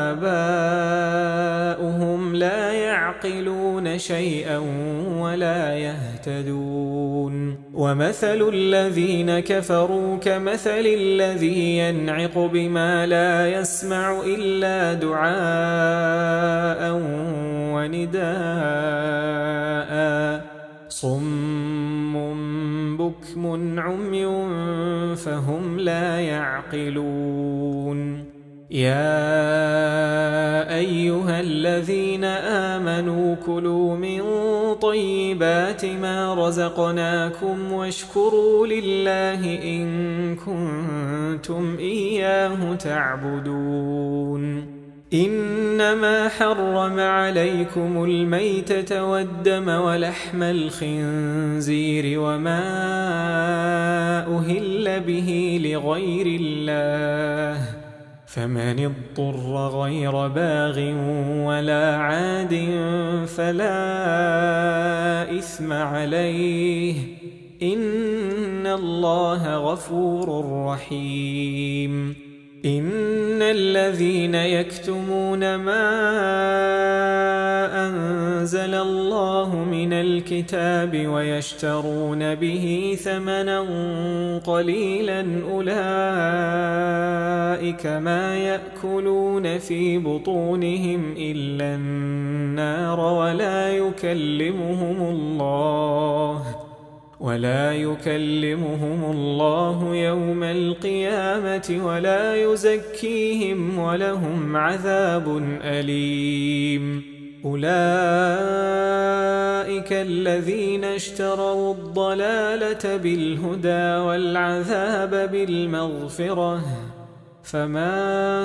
آباؤهم لا يعقلون شيئا ولا يهتدون ومثل الذين كفروا كمثل الذي ينعق بما لا يسمع إلا دعاء ونداء صم بكم عمي فهم لا يعقلون يا أيها الذين آمنوا كلوا من طيبات ما رزقناكم واشكروا لله إن كنتم إياه تعبدون إنما حرم عليكم الميتة والدم ولحم الخنزير وما أهل به لغير الله فمن اضطر غير باغ ولا عاد فلا إثم عليه إن الله غفور رحيم إن الذين يكتمون ما أنزل الله من الكتاب ويشترون به ثمنا قليلا أولئك ما يأكلون في بطونهم إلا النار ولا يكلمهم الله يوم القيامة ولا يزكيهم ولهم عذاب أليم أولئك الذين اشتروا الضلالة بالهدى والعذاب بالمغفرة فما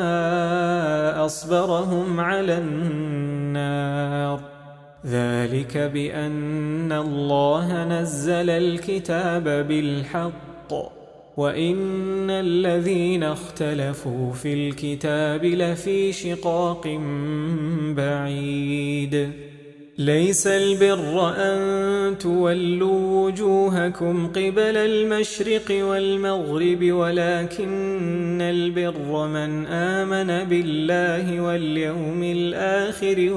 أصبرهم على النار ذلك بأن الله نزل الكتاب بالحق وإن الذين اختلفوا في الكتاب لفي شقاق بعيد ليس البر أن تولوا وجوهكم قبل المشرق والمغرب ولكن البر من آمن بالله واليوم الآخر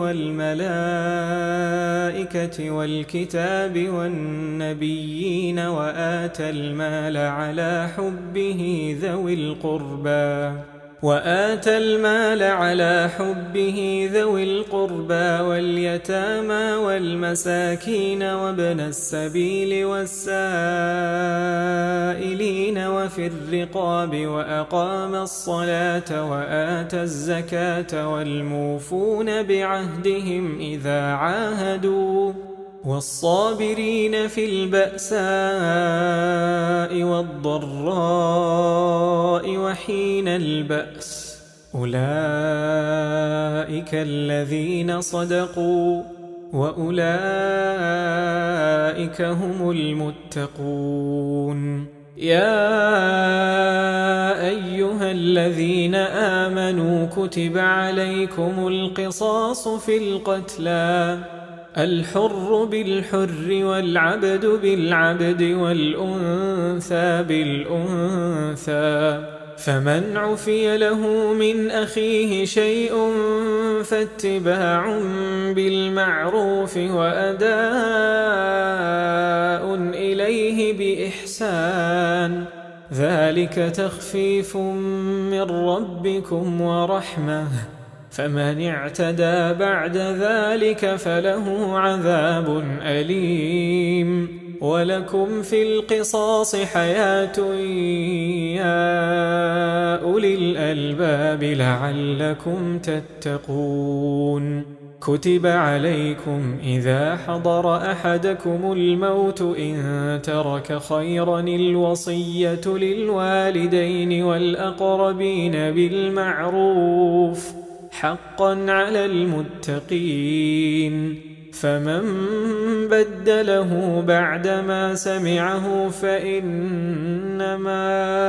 والملائكة والكتاب والنبيين وآتى المال على حبه وآتى المال على حبه ذوي القربى واليتامى والمساكين وابن السبيل والسائلين وفي الرقاب وأقام الصلاة وآتى الزكاة والموفون بعهدهم إذا عاهدوا والصابرين في البأساء والضراء وحين البأس أولئك الذين صدقوا وأولئك هم المتقون. يا أيها الذين آمنوا كتب عليكم القصاص في القتلى الحر بالحر والعبد بالعبد والأنثى بالأنثى فمن عفي له من أخيه شيء فاتباع بالمعروف وأداء إليه بإحسان ذلك تخفيف من ربكم ورحمة فمن اعتدى بعد ذلك فله عذاب أليم. ولكم في القصاص حياة يا أولي الألباب لعلكم تتقون. كتب عليكم إذا حضر أحدكم الموت إن ترك خيرا الوصية للوالدين والأقربين بالمعروف حقا على المتقين. فمن بدله بعدما سمعه فإنما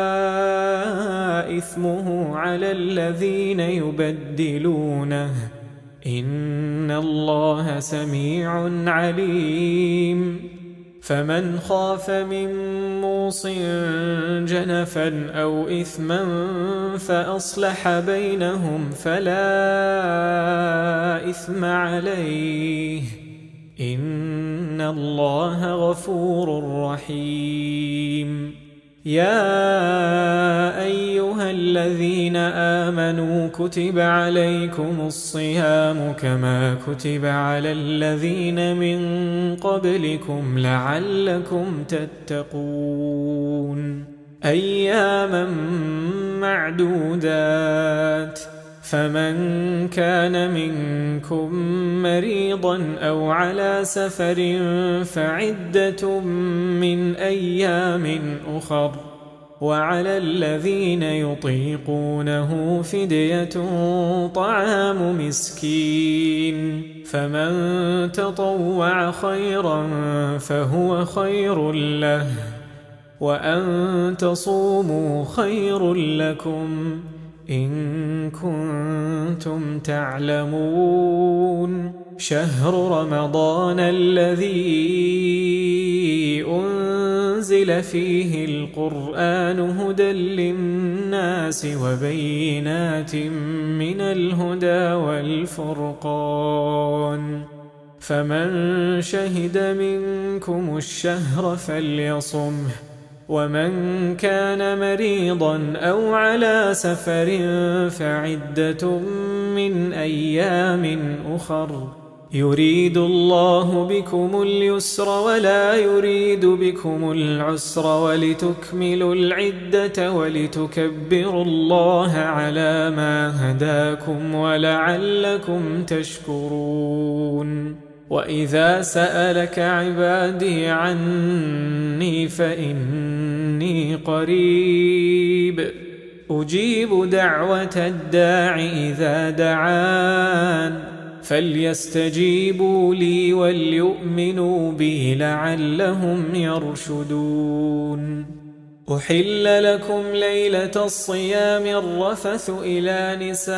إثمه على الذين يبدلونه إن الله سميع عليم. فمن خاف من موص جنفا أو إثما فأصلح بينهم فلا إثم عليه إن الله غفور رحيم. يا أيها الذين آمنوا كتب عليكم الصيام كما كتب على الذين من قبلكم لعلكم تتقون. أياما معدودات فمن كان منكم مريضا أو على سفر فعدة من أيام أخر وعلى الذين يطيقونه فدية طعام مسكين فمن تطوع خيرا فهو خير له وأن تصوموا خير لكم إن كنتم تعلمون. شهر رمضان الذي أنزل فيه القرآن هدى للناس وبينات من الهدى والفرقان فمن شهد منكم الشهر فليصمه ومن كان مريضا أو على سفر فعدة من أيام أخر يريد الله بكم اليسر ولا يريد بكم العسر ولتكملوا العدة ولتكبروا الله على ما هداكم ولعلكم تشكرون. وإذا سألك عبادي عني فإني قريب أجيب دعوة الداع إذا دعان فليستجيبوا لي وليؤمنوا بي لعلهم يرشدون. أحل لكم ليلة الصيام الرفث إلى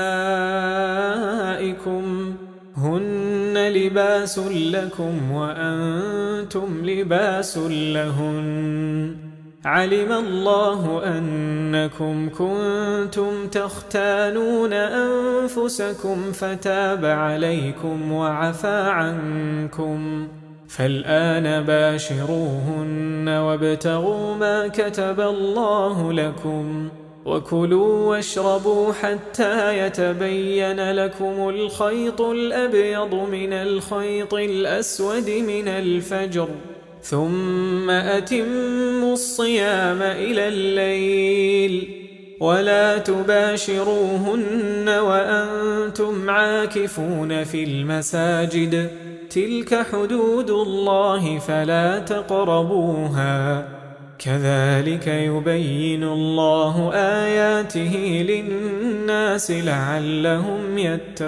نسائكم هن لباس لكم وأنتم لباس لهن علم الله أنكم كنتم تختانون أنفسكم فتاب عليكم وعفى عنكم فالآن باشروهن وابتغوا ما كتب الله لكم وكلوا واشربوا حتى يتبين لكم الخيط الأبيض من الخيط الأسود من الفجر ثم أتموا الصيام إلى الليل ولا تباشروهن وأنتم عاكفون في المساجد تلك حدود الله فلا تقربوها كذلك يبين الله آياته للناس لعلهم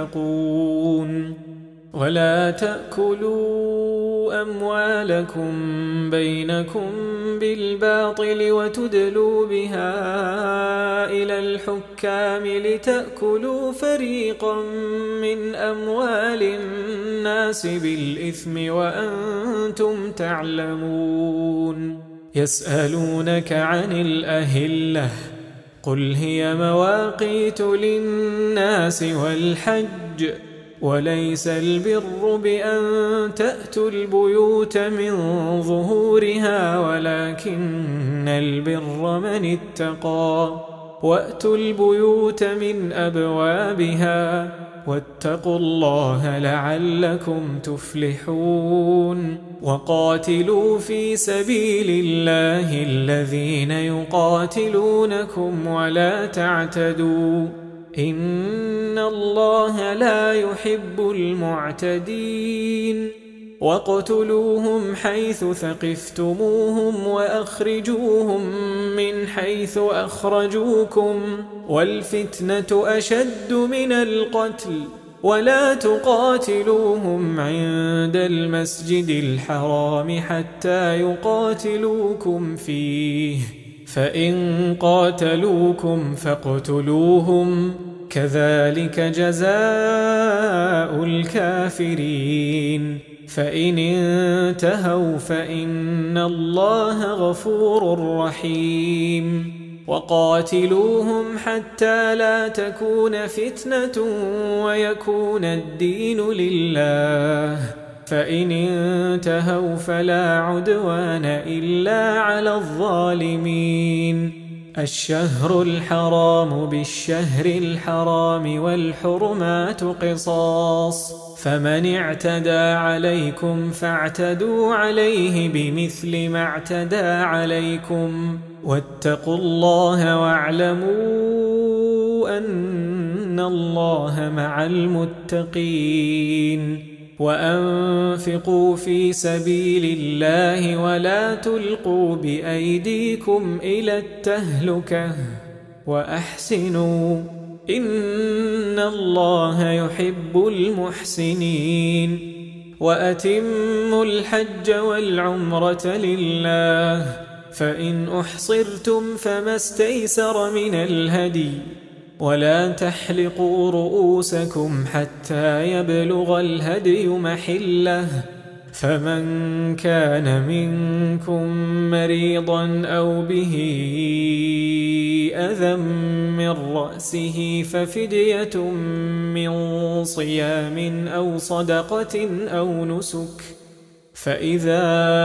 يتقون ولا تأكلوا أموالكم بينكم بالباطل وتدلوا بها إلى الحكام لتأكلوا فريقا من أموال الناس بالإثم وأنتم تعلمون يسألونك عن الأهلة قل هي مواقيت للناس والحج وليس البر بأن تأتوا البيوت من ظهورها ولكن البر من اتقى وأتوا البيوت من أبوابها واتقوا الله لعلكم تفلحون وقاتلوا في سبيل الله الذين يقاتلونكم ولا تعتدوا إن الله لا يحب المعتدين واقتلوهم حيث ثقفتموهم وأخرجوهم من حيث أخرجوكم والفتنة أشد من القتل ولا تقاتلوهم عند المسجد الحرام حتى يقاتلوكم فيه فإن قاتلوكم فاقتلوهم كذلك جزاء الكافرين فإن انتهوا فإن الله غفور رحيم وقاتلوهم حتى لا تكون فتنة ويكون الدين لله فإن انتهوا فلا عدوان إلا على الظالمين الشهر الحرام بالشهر الحرام والحرمات قصاص فمن اعتدى عليكم فاعتدوا عليه بمثل ما اعتدى عليكم واتقوا الله واعلموا أن الله مع المتقين وأنفقوا في سبيل الله ولا تلقوا بأيديكم إلى التهلكة وأحسنوا إن الله يحب المحسنين وأتموا الحج والعمرة لله فإن أحصرتم فما استيسر من الهدي ولا تحلقوا رؤوسكم حتى يبلغ الهدي محله فمن كان منكم مريضا أو به أذى من رأسه ففدية من صيام أو صدقة أو نسك فإذا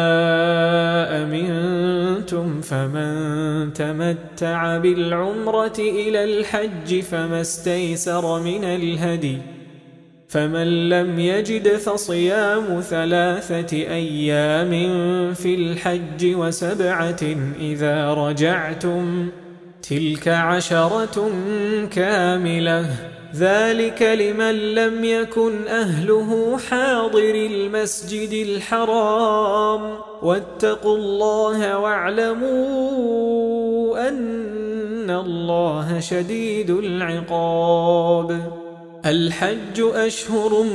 أمنتم فمن تمتع بالعمرة إلى الحج فما استيسر من الهدي فمن لم يجد فصيام 3 أيام في الحج و7 إذا رجعتم تلك 10 كاملة ذلك لمن لم يكن أهله حاضر المسجد الحرام واتقوا الله واعلموا أن الله شديد العقاب الحج أشهر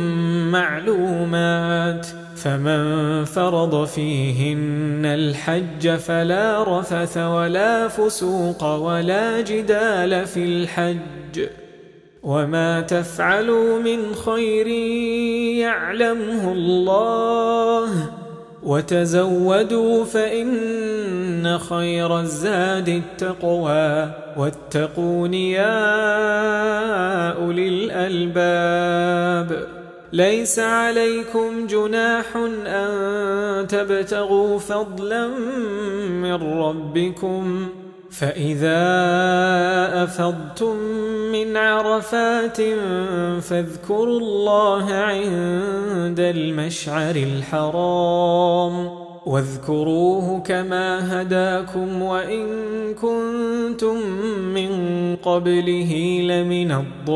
معلومات فمن فرض فيهن الحج فلا رفث ولا فسوق ولا جدال في الحج وما تفعلوا من خير يعلمه الله وتزودوا فإن خير الزاد التقوى واتقون يا أولي الألباب ليس عليكم جناح أن تبتغوا فضلا من ربكم فإذا أفضتم من عرفات فاذكروا الله عند المشعر الحرام واذكروه كما هداكم وإن كنتم من قبله لمن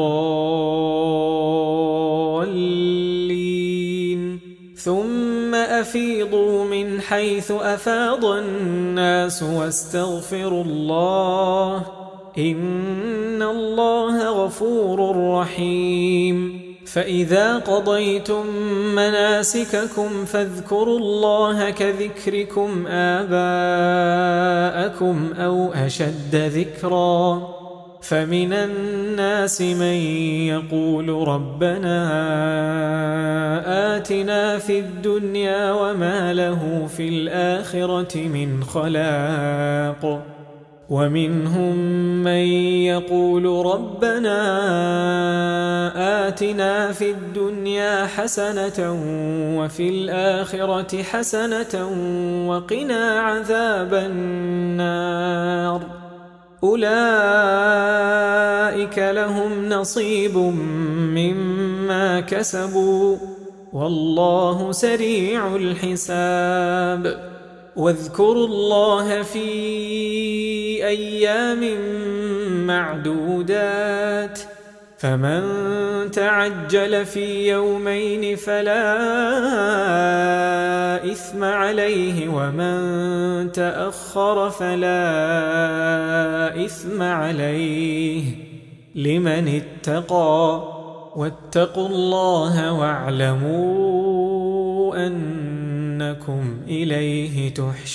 الضالين ثم أفيضوا من حيث أفاض الناس واستغفروا الله إن الله غفور رحيم فإذا قضيتم مناسككم فاذكروا الله كذكركم آباءكم أو أشد ذكرا فمن الناس من يقول ربنا آتنا في الدنيا وما له في الآخرة من خلاق ومنهم من يقول ربنا آتنا في الدنيا حسنة وفي الآخرة حسنة وقنا عذاب النار أولئك لهم نصيب مما كسبوا والله سريع الحساب واذكروا الله في أيام معدودات فمن تعجل في يومين فلا إثم عليه ومن تأخر فلا إثم عليه لمن اتقى واتقوا الله واعلموا أنكم إليه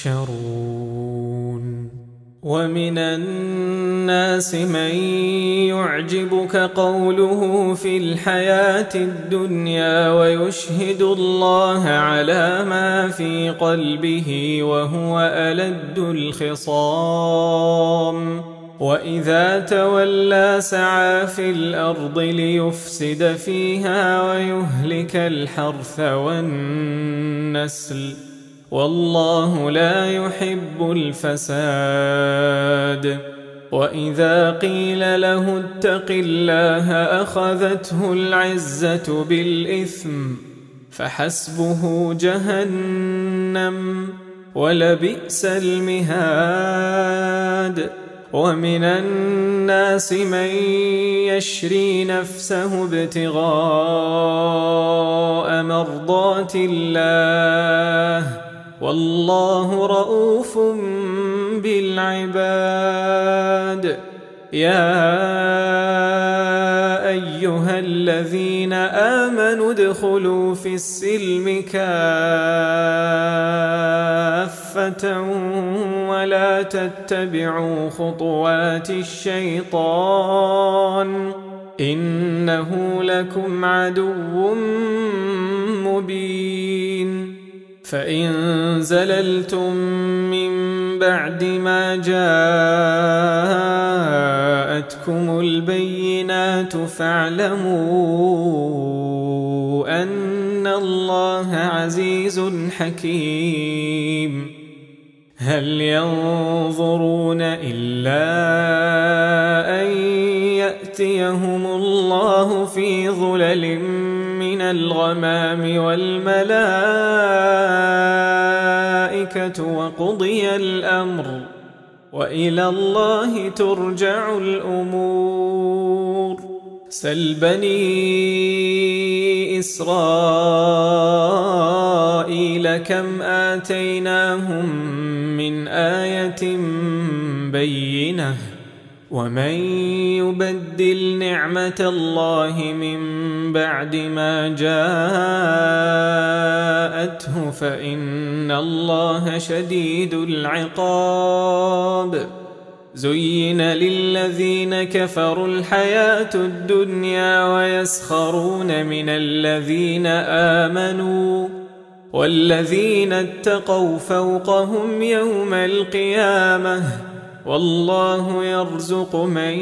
تحشرون ومن الناس من يعجبك قوله في الحياة الدنيا ويشهد الله على ما في قلبه وهو ألد الخصام وإذا تولى سعى في الأرض ليفسد فيها ويهلك الحرث والنسل والله لا يحب الفساد وإذا قيل له اتق الله أخذته العزة بالإثم فحسبه جهنم ولبئس المهاد ومن الناس من يشري نفسه ابتغاء مرضات الله والله رؤوف بالعباد يا أيها الذين آمنوا ادخلوا في السلم كافة ولا تتبعوا خطوات الشيطان إنه لكم عدو مبين فإن زللتم من بعد ما جاءتكم البينات فاعلموا أن الله عزيز حكيم هل ينظرون إلا أن يأتيهم الله في ظلل من الغمام والملائكة وقضي الأمر وإلى الله ترجع الأمور سل بني إسرائيل كم آتيناهم من آية بينة ومن يبدل نعمة الله من بعد ما جاءته فإن الله شديد العقاب زين للذين كفروا الحياة الدنيا ويسخرون من الذين آمنوا والذين اتقوا فوقهم يوم القيامة والله يرزق من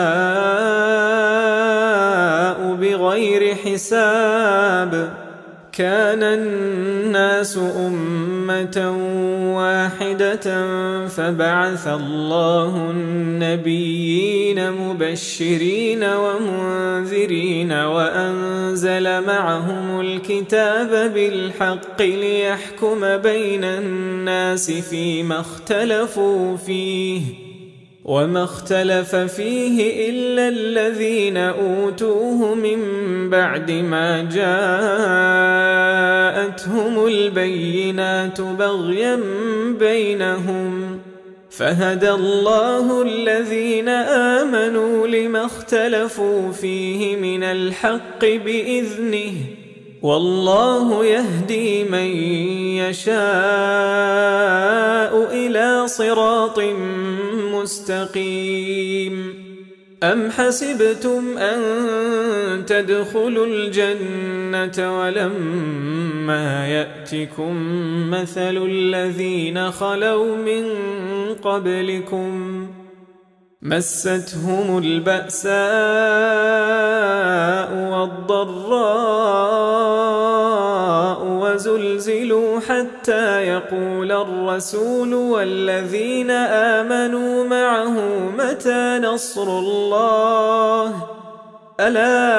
يشاء بغير حساب كان الناس أمة واحدة فبعث الله النبيين مبشرين ومنذرين وأنزل معهم الكتاب بالحق ليحكم بين الناس فيما اختلفوا فيه وما اختلف فيه إلا الذين أوتوه من بعد ما جاءتهم البينات بغيا بينهم فهدى الله الذين آمنوا لما اختلفوا فيه من الحق بإذنه والله يهدي من يشاء إلى صراط مستقيم أم حسبتم أن تدخلوا الجنة ولما يأتكم مثل الذين خلوا من قبلكم مستهم البأساء والضراء وزلزلوا حتى يقول الرسول والذين آمنوا معه متى نصر الله ألا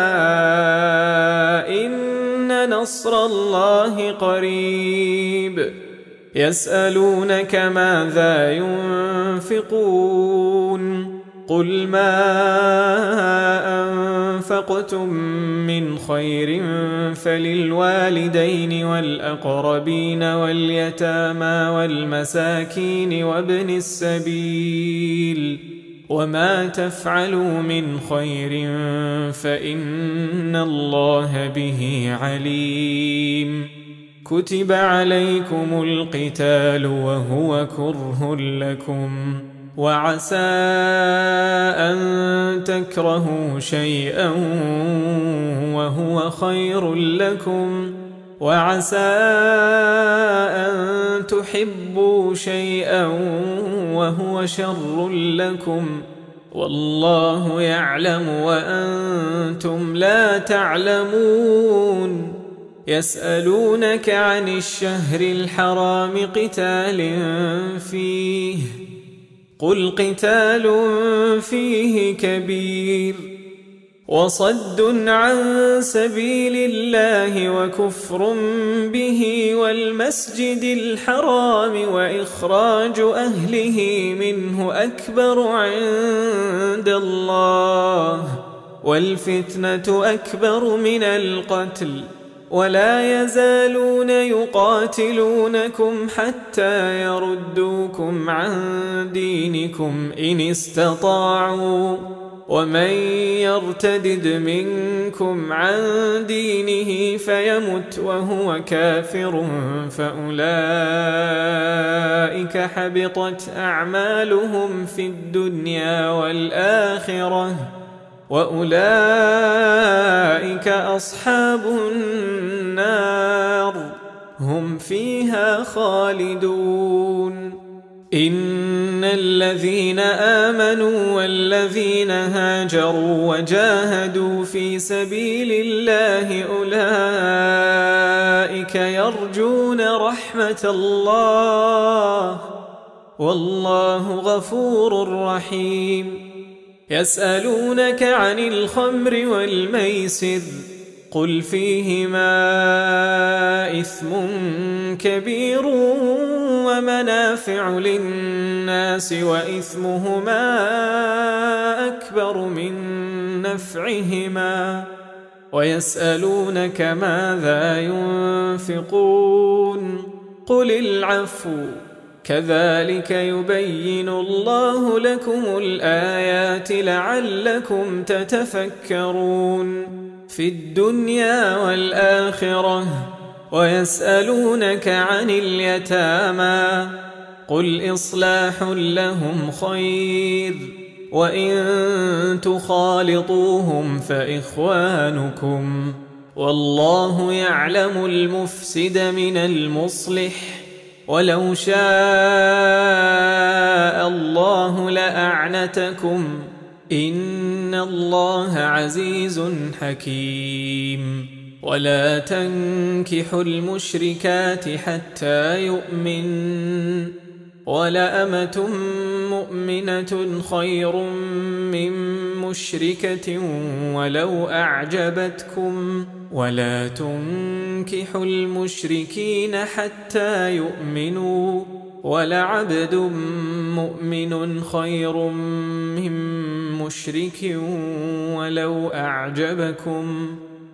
إن نصر الله قريب يسألونك ماذا ينفقون قل ما أنفقتم من خير فللوالدين والأقربين واليتامى والمساكين وابن السبيل وما تفعلوا من خير فإن الله به عليم كتب عليكم القتال وهو كره لكم وعسى أن تكرهوا شيئا وهو خير لكم وعسى أن تحبوا شيئا وهو شر لكم والله يعلم وأنتم لا تعلمون يسألونك عن الشهر الحرام قتال فيه قل قتال فيه كبير وصد عن سبيل الله وكفر به والمسجد الحرام وإخراج أهله منه أكبر عند الله والفتنة أكبر من القتل ولا يزالون يقاتلونكم حتى يردوكم عن دينكم إن استطاعوا ومن يرتدد منكم عن دينه فيمت وهو كافر فأولئك حبطت أعمالهم في الدنيا والآخرة وأولئك أصحاب النار هم فيها خالدون إن الذين آمنوا والذين هاجروا وجاهدوا في سبيل الله أولئك يرجون رحمة الله والله غفور رحيم يسألونك عن الخمر والميسر قل فيهما إثم كبير ومنافع للناس وإثمهما أكبر من نفعهما ويسألونك ماذا ينفقون قل العفو كذلك يبين الله لكم الآيات لعلكم تتفكرون في الدنيا والآخرة ويسألونك عن اليتامى قل إصلاح لهم خير وإن تخالطوهم فإخوانكم والله يعلم المفسد من المصلح ولو شاء الله لأعنتكم إن الله عزيز حكيم ولا تنكحوا المشركات حتى يؤمن ولأمة مؤمنة خير من مشركة ولو أعجبتكم ولا تنكحوا المشركين حتى يؤمنوا ولعبد مؤمن خير من مشرك ولو أعجبكم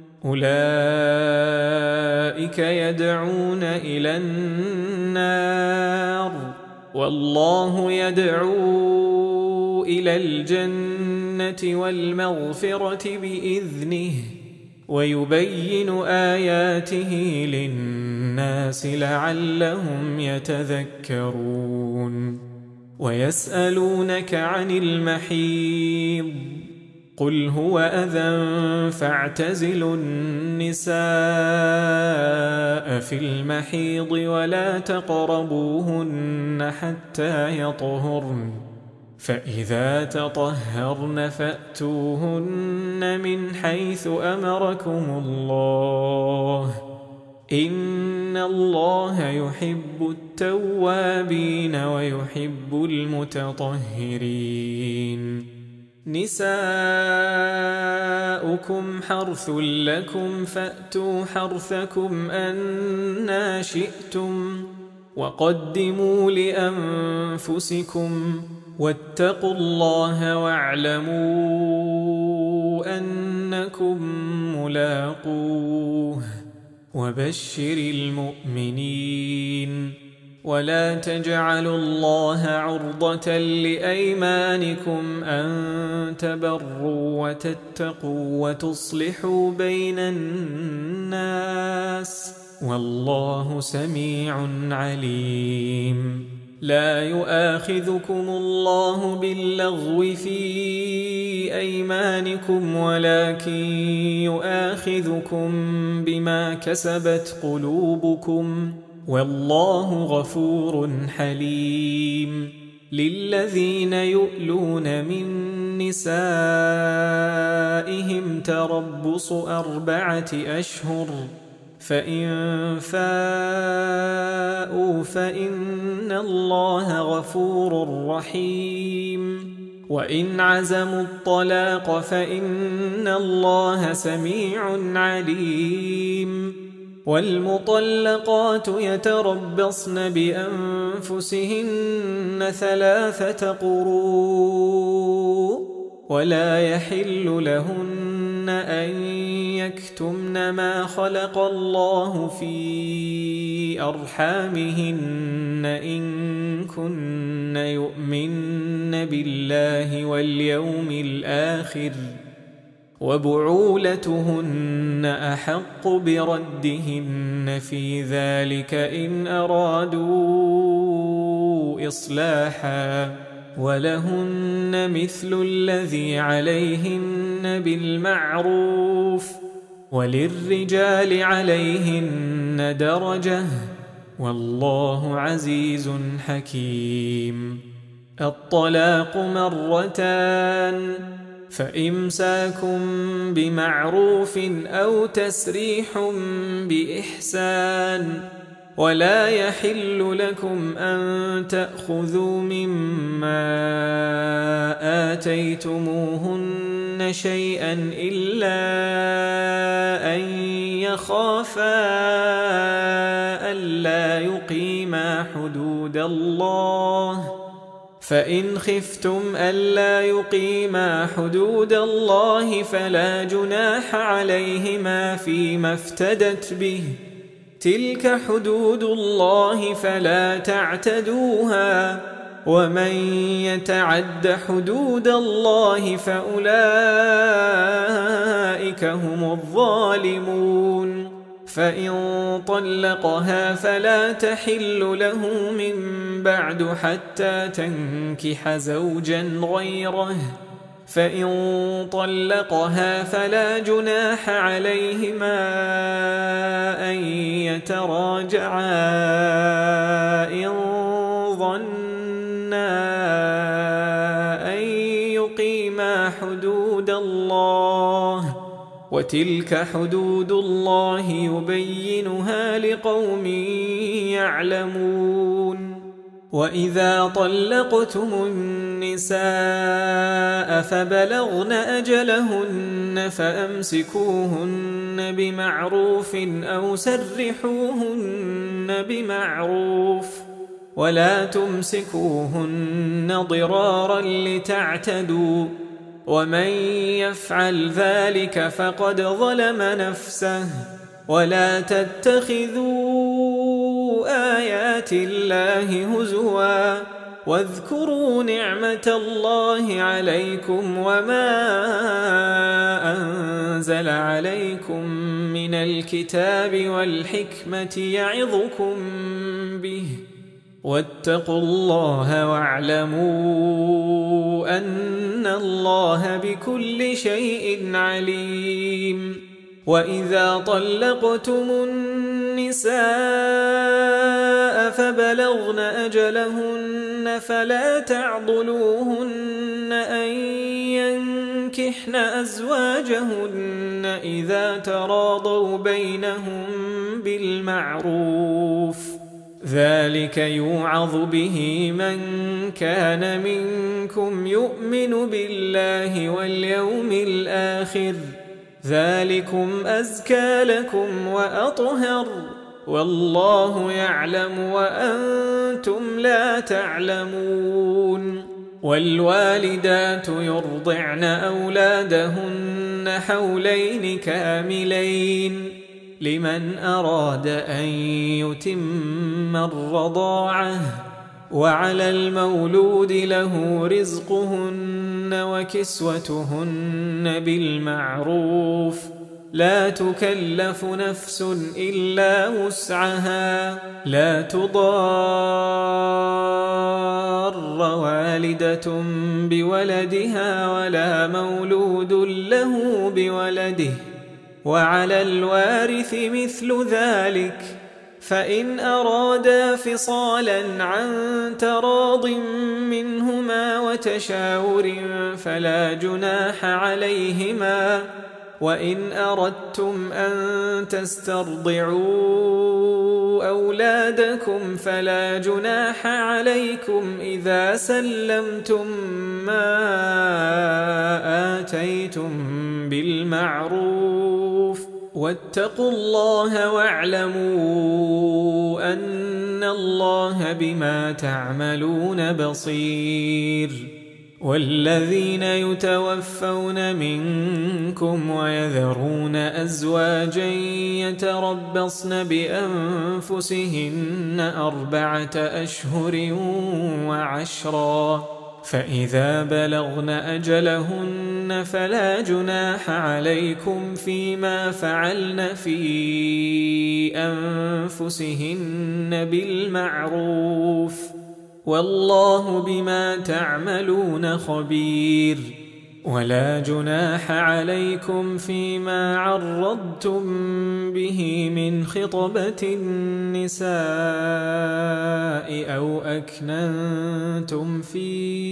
أولئك يدعون إلى النار والله يدعو إلى الجنة والمغفرة بإذنه ويبين آياته للناس لعلهم يتذكرون ويسألونك عن المحيض قل هو أذى فاعتزلوا النساء في المحيض ولا تقربوهن حتى يطهرن فإذا تطهرن فأتوهن من حيث أمركم الله إن الله يحب التوابين ويحب المتطهرين نساؤكم حرث لكم فأتوا حرثكم أنى شئتم وقدموا لأنفسكم واتقوا الله واعلموا أنكم ملاقوه وبشر المؤمنين ولا تجعلوا الله عرضة لأيمانكم أن تبروا وتتقوا وتصلحوا بين الناس والله سميع عليم لا يؤاخذكم الله باللغو في أيمانكم ولكن يؤاخذكم بما كسبت قلوبكم والله غفور حليم للذين يؤلون من نسائهم تربص 4 أشهر فإن فاءوا فإن الله غفور رحيم وإن عزموا الطلاق فإن الله سميع عليم والمطلقات يتربصن بأنفسهن 3 قروء ولا يحل لهن أن يكتمن ما خلق الله في أرحامهن إن كن يؤمن بالله واليوم الآخر وبعولتهن أحق بردهن في ذلك إن أرادوا إصلاحا ولهن مثل الذي عليهن بالمعروف وللرجال عليهن درجة والله عزيز حكيم الطلاق 2 فإمساكم بمعروف أو تسريح بإحسان ولا يحل لكم أن تأخذوا مما آتيتموهن شيئا إلا أن يخافا ألا يقيما حدود الله فإن خفتم ألا يقيما حدود الله فلا جناح عليهما فيما افتدت به تلك حدود الله فلا تعتدوها ومن يتعد حدود الله فأولئك هم الظالمون فإن طلقها فلا تحل له من بعد حتى تنكح زوجا غيره فإن طلقها فلا جناح عليهما أن يتراجعا إن ظنا أن يقيما حدود الله وتلك حدود الله يبينها لقوم يعلمون. وإذا طلقتم النساء فبلغن أجلهن فأمسكوهن بمعروف أو سرحوهن بمعروف، ولا تمسكوهن ضرارا لتعتدوا، ومن يفعل ذلك فقد ظلم نفسه. ولا تتخذوا آيات الله هزوا، واذكروا نعمة الله عليكم وما أنزل عليكم من الكتاب والحكمة يعظكم به، واتقوا الله واعلموا أن الله بكل شيء عليم. وإذا طلقتم النساء فبلغن أجلهن فلا تعضلوهن أن ينكحن أزواجهن إذا تراضوا بينهم بالمعروف، ذلك يوعظ به من كان منكم يؤمن بالله واليوم الآخر، ذلكم أزكى لكم وأطهر، والله يعلم وأنتم لا تعلمون. والوالدات يرضعن أولادهن حولين كاملين لمن أراد أن يتم الرضاعة، وعلى المولود له رزقهن وكسوتهن بالمعروف، لا تكلف نفس إلا وسعها، لا تضار والدة بولدها ولا مولود له بولده، وعلى الوارث مثل ذلك، فإن أرادا فصالا عن تراض منهما وتشاور فلا جناح عليهما. وإن أردتم أن تسترضعوا أولادكم فلا جناح عليكم إذا سلمتم ما آتيتم بالمعروف، واتقوا الله واعلموا أن الله بما تعملون بصير. والذين يتوفون منكم ويذرون أزواجا يتربصن بأنفسهن 4 أشهر وعشرا، فإذا بلغن أجلهن فلا جناح عليكم فيما فعلن في أنفسهن بالمعروف، والله بما تعملون خبير. ولا جناح عليكم فيما عرضتم به من خطبة النساء أو أكننتم في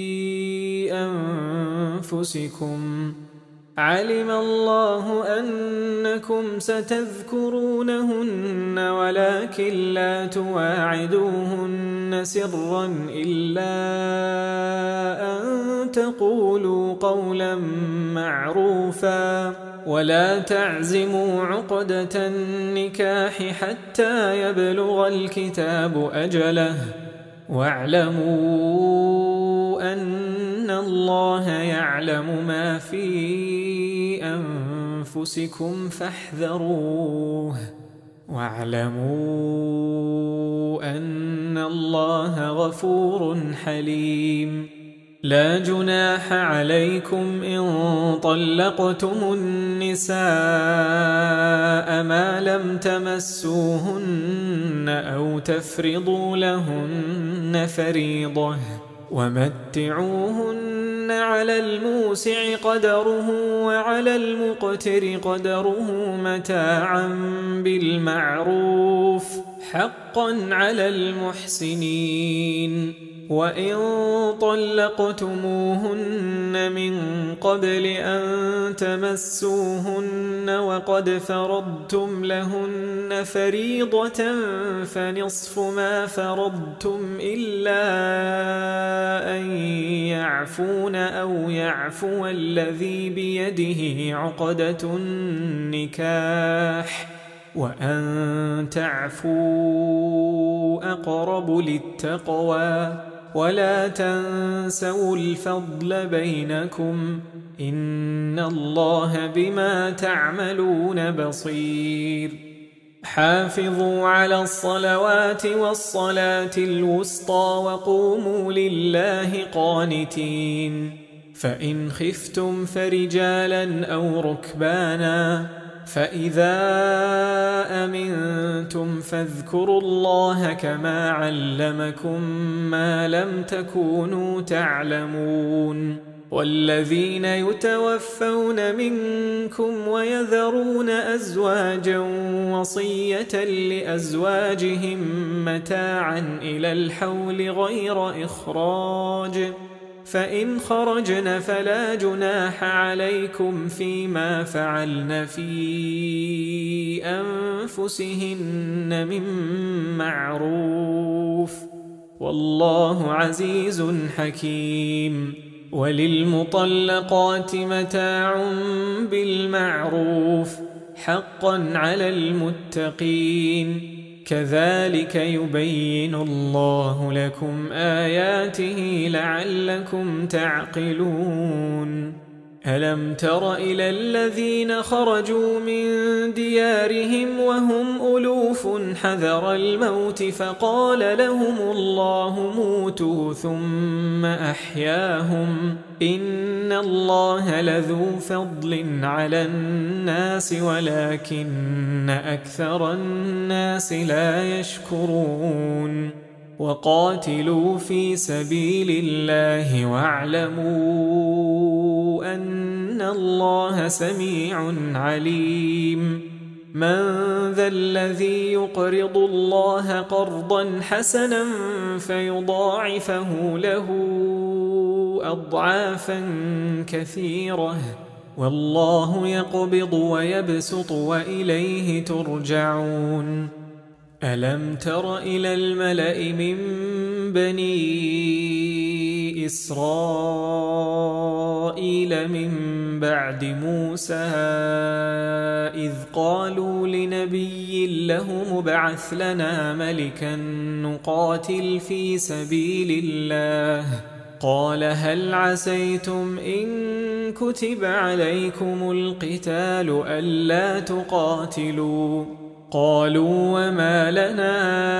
أنفسكم، علم الله أنكم ستذكرونهن ولكن لا تواعدوهن سرا إلا أن تقولوا قولا معروفا، ولا تعزموا عقدة النكاح حتى يبلغ الكتاب أجله، واعلموا أن الله يعلم ما في أنفسكم فاحذروه، واعلموا أن الله غفور حليم. لا جناح عليكم إن طلقتم النساء ما لم تمسوهن أو تفرضوا لهن فريضة، ومتعوهن على الموسع قدره وعلى المقتر قدره متاعا بالمعروف حقا على المحسنين. وإن طلقتموهن من قبل أن تمسوهن وقد فرضتم لهن فريضة فنصف ما فرضتم إلا أن يعفون أو يعفو الذي بيده عقدة النكاح وأن تعفوا أقرب للتقوى ولا تنسوا الفضل بينكم إن الله بما تعملون بصير حافظوا على الصلوات والصلاة الوسطى وقوموا لله قانتين فإن خفتم فرجالا أو ركبانا فإذا أمنتم فاذكروا الله كما علمكم ما لم تكونوا تعلمون والذين يتوفون منكم ويذرون أزواجا وصية لأزواجهم متاعا إلى الحول غير إخراج فإن خرجن فلا جناح عليكم فيما فعلن في أنفسهن من معروف والله عزيز حكيم وللمطلقات متاع بالمعروف حقا على المتقين كذلك يبين الله لكم آياته لعلكم تعقلون ألم تر إلى الذين خرجوا من ديارهم وهم ألوف حذر الموت فقال لهم الله موتوا ثم أحياهم إن الله لذو فضل على الناس ولكن أكثر الناس لا يشكرون وقاتلوا في سبيل الله واعلموا أن الله سميع عليم من ذا الذي يقرض الله قرضا حسنا فيضاعفه له أضعافا كثيرة والله يقبض ويبسط وإليه ترجعون ألم تر إلى الملأ من بني إسرائيل من بعد موسى إذ قالوا لنبي له ابعث لنا ملكا نقاتل في سبيل الله قال هل عسيتم إن كتب عليكم القتال ألا تقاتلوا قالوا وما لنا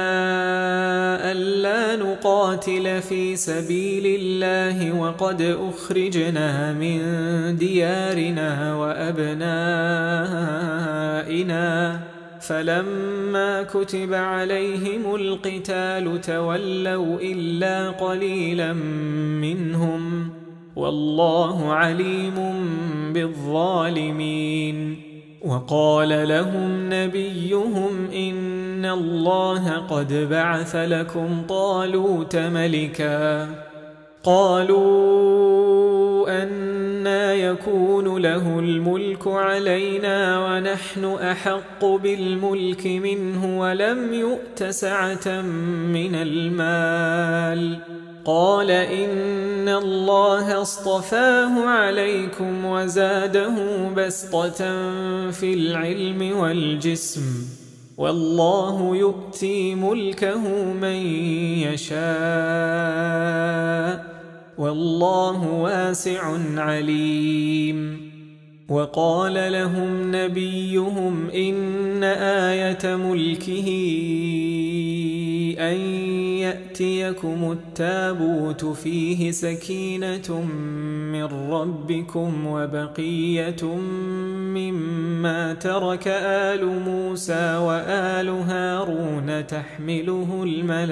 ألا نقاتل في سبيل الله وقد أخرجنا من ديارنا وأبنائنا فلما كتب عليهم القتال تولوا إلا قليلا منهم والله عليم بالظالمين وقال لهم نبيهم إن الله قد بعث لكم طالوت ملكا قالوا أنى يكون له الملك علينا ونحن أحق بالملك منه ولم يؤت سعة من المال قال إن الله اصطفاه عليكم وزاده بسطة في العلم والجسم والله يؤتي ملكه من يشاء والله واسع عليم وقال لهم نبيهم إن آية ملكه أن يأتيكم التابوت فيه سكينة من ربكم وبقية مما ترك آل موسى وآل هارون تحمله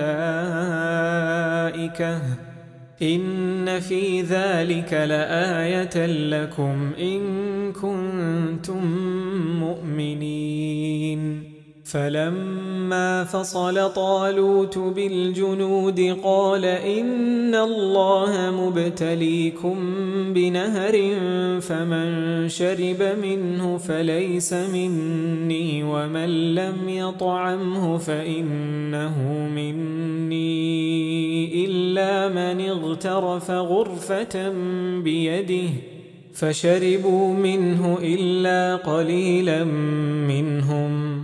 الملائكة إن في ذلك لآية لكم إن كنتم مؤمنين فلما فصل طالوت بالجنود قال إن الله مبتليكم بنهر فمن شرب منه فليس مني ومن لم يطعمه فإنه مني إلا من اغترف غرفة بيده فشربوا منه إلا قليلا منهم.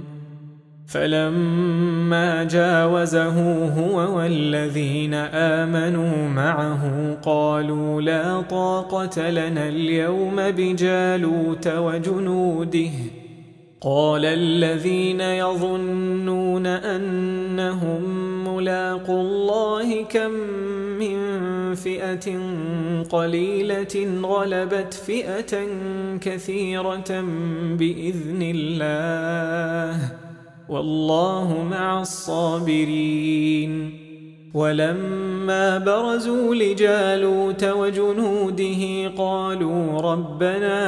فلما جاوزه هو والذين آمنوا معه قالوا لا طاقة لنا اليوم بجالوت وجنوده. قال الذين يظنون أنهم ملاقو الله كم من فئة قليلة غلبت فئة كثيرة بإذن الله والله مع الصابرين. ولما برزوا لجالوت وجنوده قالوا ربنا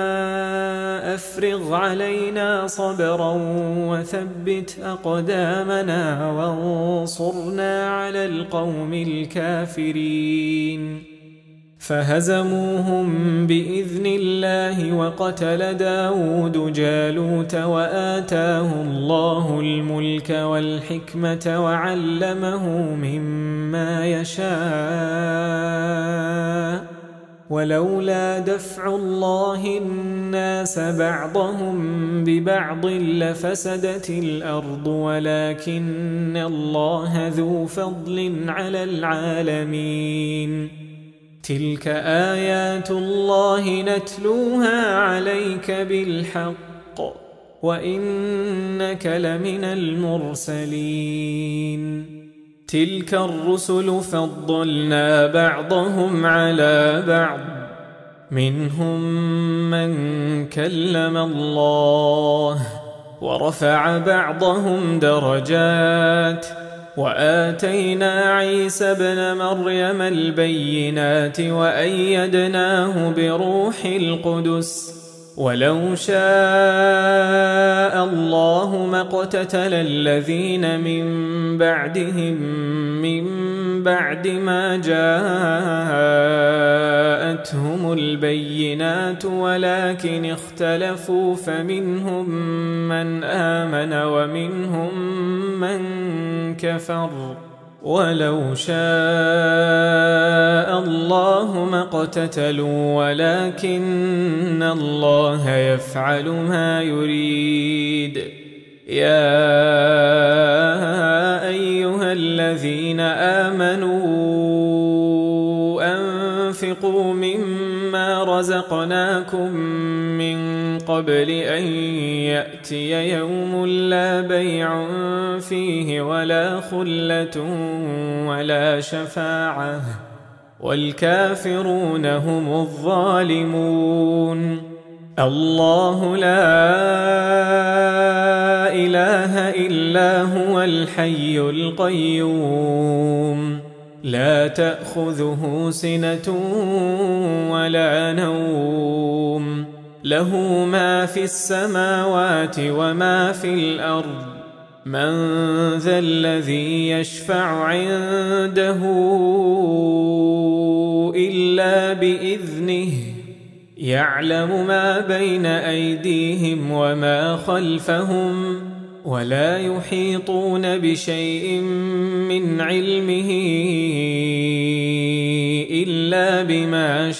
أفرغ علينا صبرا وثبت أقدامنا وانصرنا على القوم الكافرين. فهزموهم بإذن الله وقتل داود جالوت وآتاه الله الملك والحكمة وعلمه مما يشاء ولولا دفع الله الناس بعضهم ببعض لفسدت الأرض ولكن الله ذو فضل على العالمين. تلك آيات الله نتلوها عليك بالحق وإنك لمن المرسلين. تلك الرسل فضلنا بعضهم على بعض منهم من كلم الله ورفع بعضهم درجات وآتينا عيسى ابن مريم البينات وأيدناه بروح القدس ولو شاء الله ما اقتتل الذين من بعدهم من بعد ما جاءتهم البينات ولكن اختلفوا فمنهم من آمن ومنهم من كفر ولو شاء الله ما اقتتلوا ولكن الله يفعل ما يريد. يا أيها الذين آمنوا أنفقوا مما رزقناكم من قبل أن يأتي يوم لا بيع فيه ولا خلة ولا شفاعة والكافرون هم الظالمون. الله لا إله إلا هو الحي القيوم لا تأخذه سنة ولا نوم له ما في السماوات وما في الأرض من ذا الذي يشفع عنده إلا بإذنه يعلم ما بين أيديهم وما خلفهم ولا يحيطون بشيء من علمه إلا بما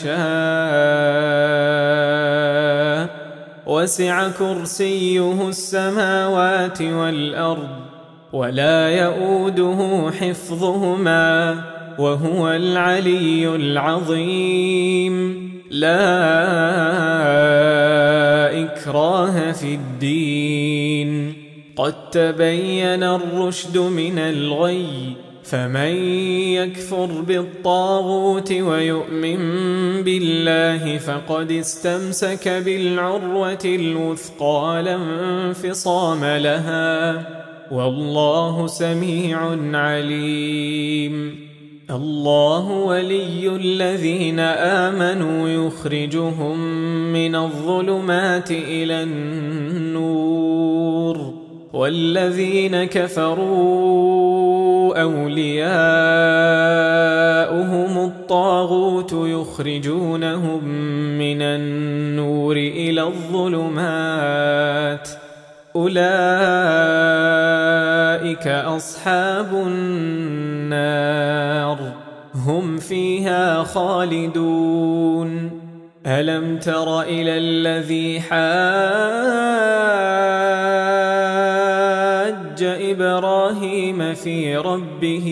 شاء وسع كرسيه السماوات والأرض ولا يؤوده حفظهما وهو العلي العظيم. لا إكراه في الدين قد تبين الرشد من الغي فمن يكفر بالطاغوت ويؤمن بالله فقد استمسك بالعروة الوثقى لا انفصام لها والله سميع عليم. الله ولي الذين آمنوا يخرجهم من الظلمات إلى النور والذين كفروا أولياؤهم الطاغوت يخرجونهم من النور إلى الظلمات أولئك أصحاب النار هم فيها خالدون ألم تر إلى الذي حاج إبراهيم في ربه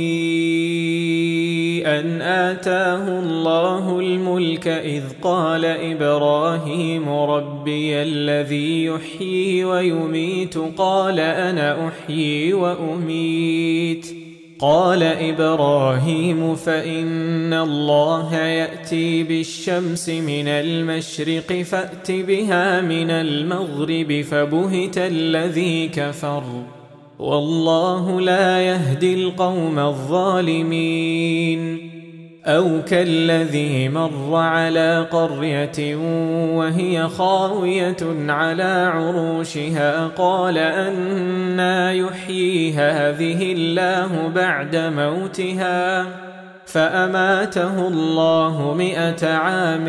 أن آتاه الله الملك إذ قال إبراهيم ربي الذي يحيي ويميت قال أنا أحيي وأميت قال إبراهيم فإن الله يأتي بالشمس من المشرق فأت بها من المغرب فبهت الذي كفر والله لا يهدي القوم الظالمين أو كالذي مر على قرية وهي خاوية على عروشها قال أنى يحيي هذه الله بعد موتها فأماته الله 100 عام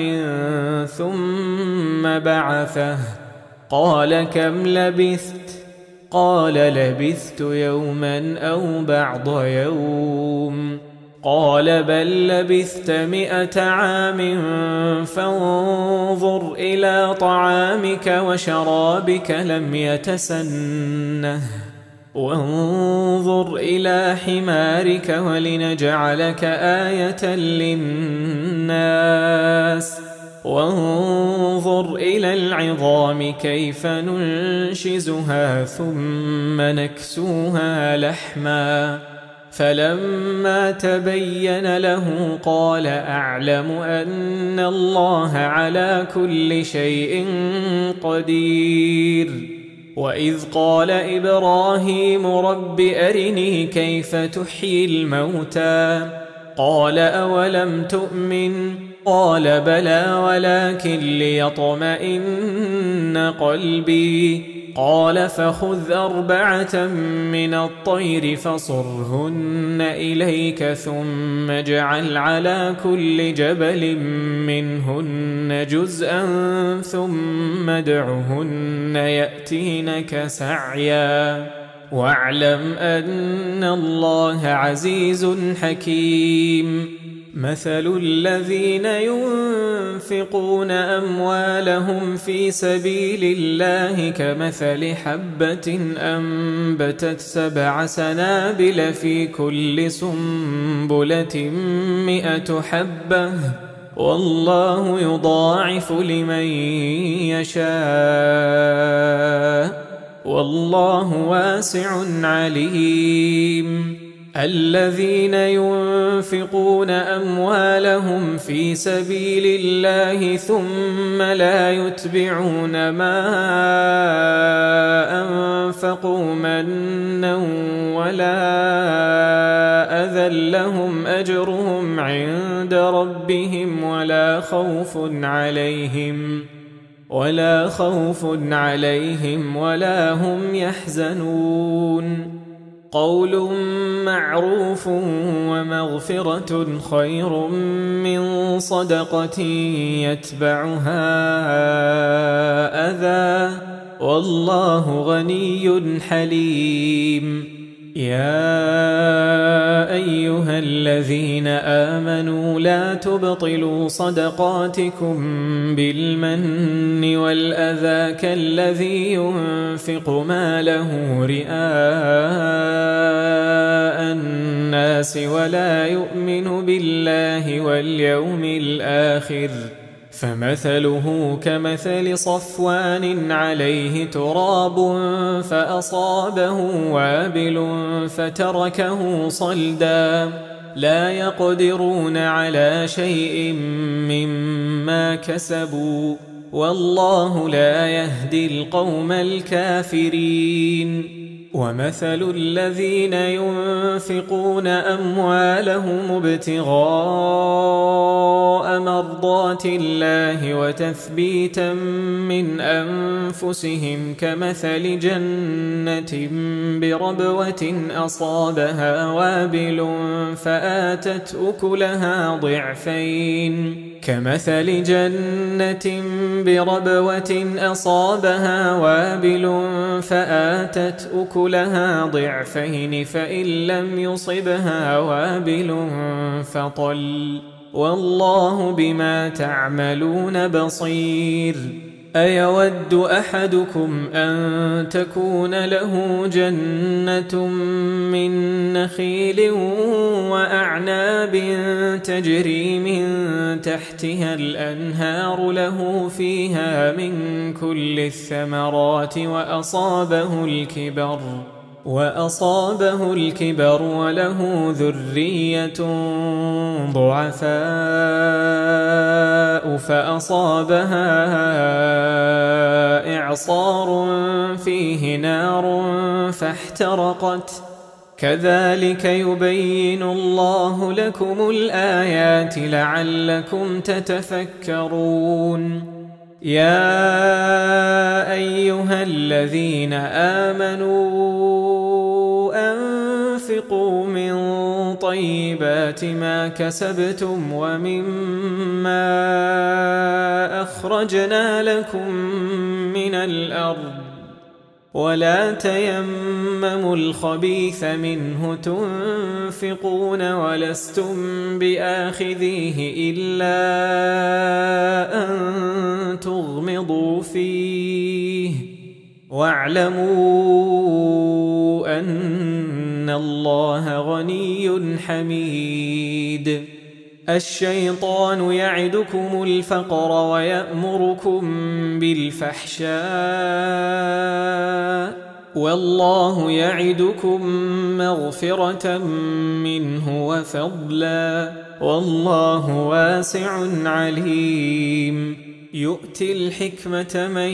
ثم بعثه قال كم لبثت قال لبثت يوما أو بعض يوم قال بل لبثت 100 عام فانظر إلى طعامك وشرابك لم يتسنه وانظر إلى حمارك ولنجعلك آية للناس وانظر إلى العظام كيف ننشزها ثم نكسوها لحما فلما تبين له قال أعلم أن الله على كل شيء قدير وإذ قال إبراهيم رب أرني كيف تحيي الموتى قال أولم تؤمن قال بلى ولكن ليطمئن قلبي قال فخذ 4 من الطير فصرهن إليك ثم اجعل على كل جبل منهن جزءا ثم ادعهن يأتينك سعيا واعلم أن الله عزيز حكيم مثل الذين ينفقون أموالهم في سبيل الله كمثل حبة أنبتت 7 سنابل في كل سنبلة 100 حبة والله يضاعف لمن يشاء والله واسع عليم الذين ينفقون أموالهم في سبيل الله ثم لا يتبعون ما أنفقوا منا ولا أذى لهم أجرهم عند ربهم ولا خوف عليهم ولا هم يحزنون قول معروف ومغفرة خير من صدقة يتبعها أذى والله غني حليم يا أيها الذين آمنوا لا تبطلوا صدقاتكم بالمن والأذى كالذي ينفق ماله رئاء الناس ولا يؤمن بالله واليوم الآخر فمثله كمثل صفوان عليه تراب فأصابه وابل فتركه صلدا لا يقدرون على شيء مما كسبوا والله لا يهدي القوم الكافرين ومثل الذين ينفقون أموالهم ابتغاء مرضات الله وتثبيتا من أنفسهم كمثل جنة بربوة أصابها وابل فآتت أكلها ضعفين فإن لم يصبها وابل فطل والله بما تعملون بصير أيود أحدكم أن تكون له جنة من نخيل وأعناب تجري من تحتها الأنهار له فيها من كل الثمرات وأصابه الكبر وله ذرية ضعفاء فأصابها إعصار فيه نار فاحترقت كذلك يبين الله لكم الآيات لعلكم تتفكرون يا أيها الذين آمنوا أنفقوا من طيبات ما كسبتم ومما أخرجنا لكم من الأرض ولا تيمموا الخبيث منه تنفقون ولستم بآخذيه إلا أن تغمضوا فيه واعلموا أن الله غني حميد الشيطان يعدكم الفقر ويأمركم بالفحشاء والله يعدكم مغفرة منه وفضلا والله واسع عليم يؤتي الحكمة من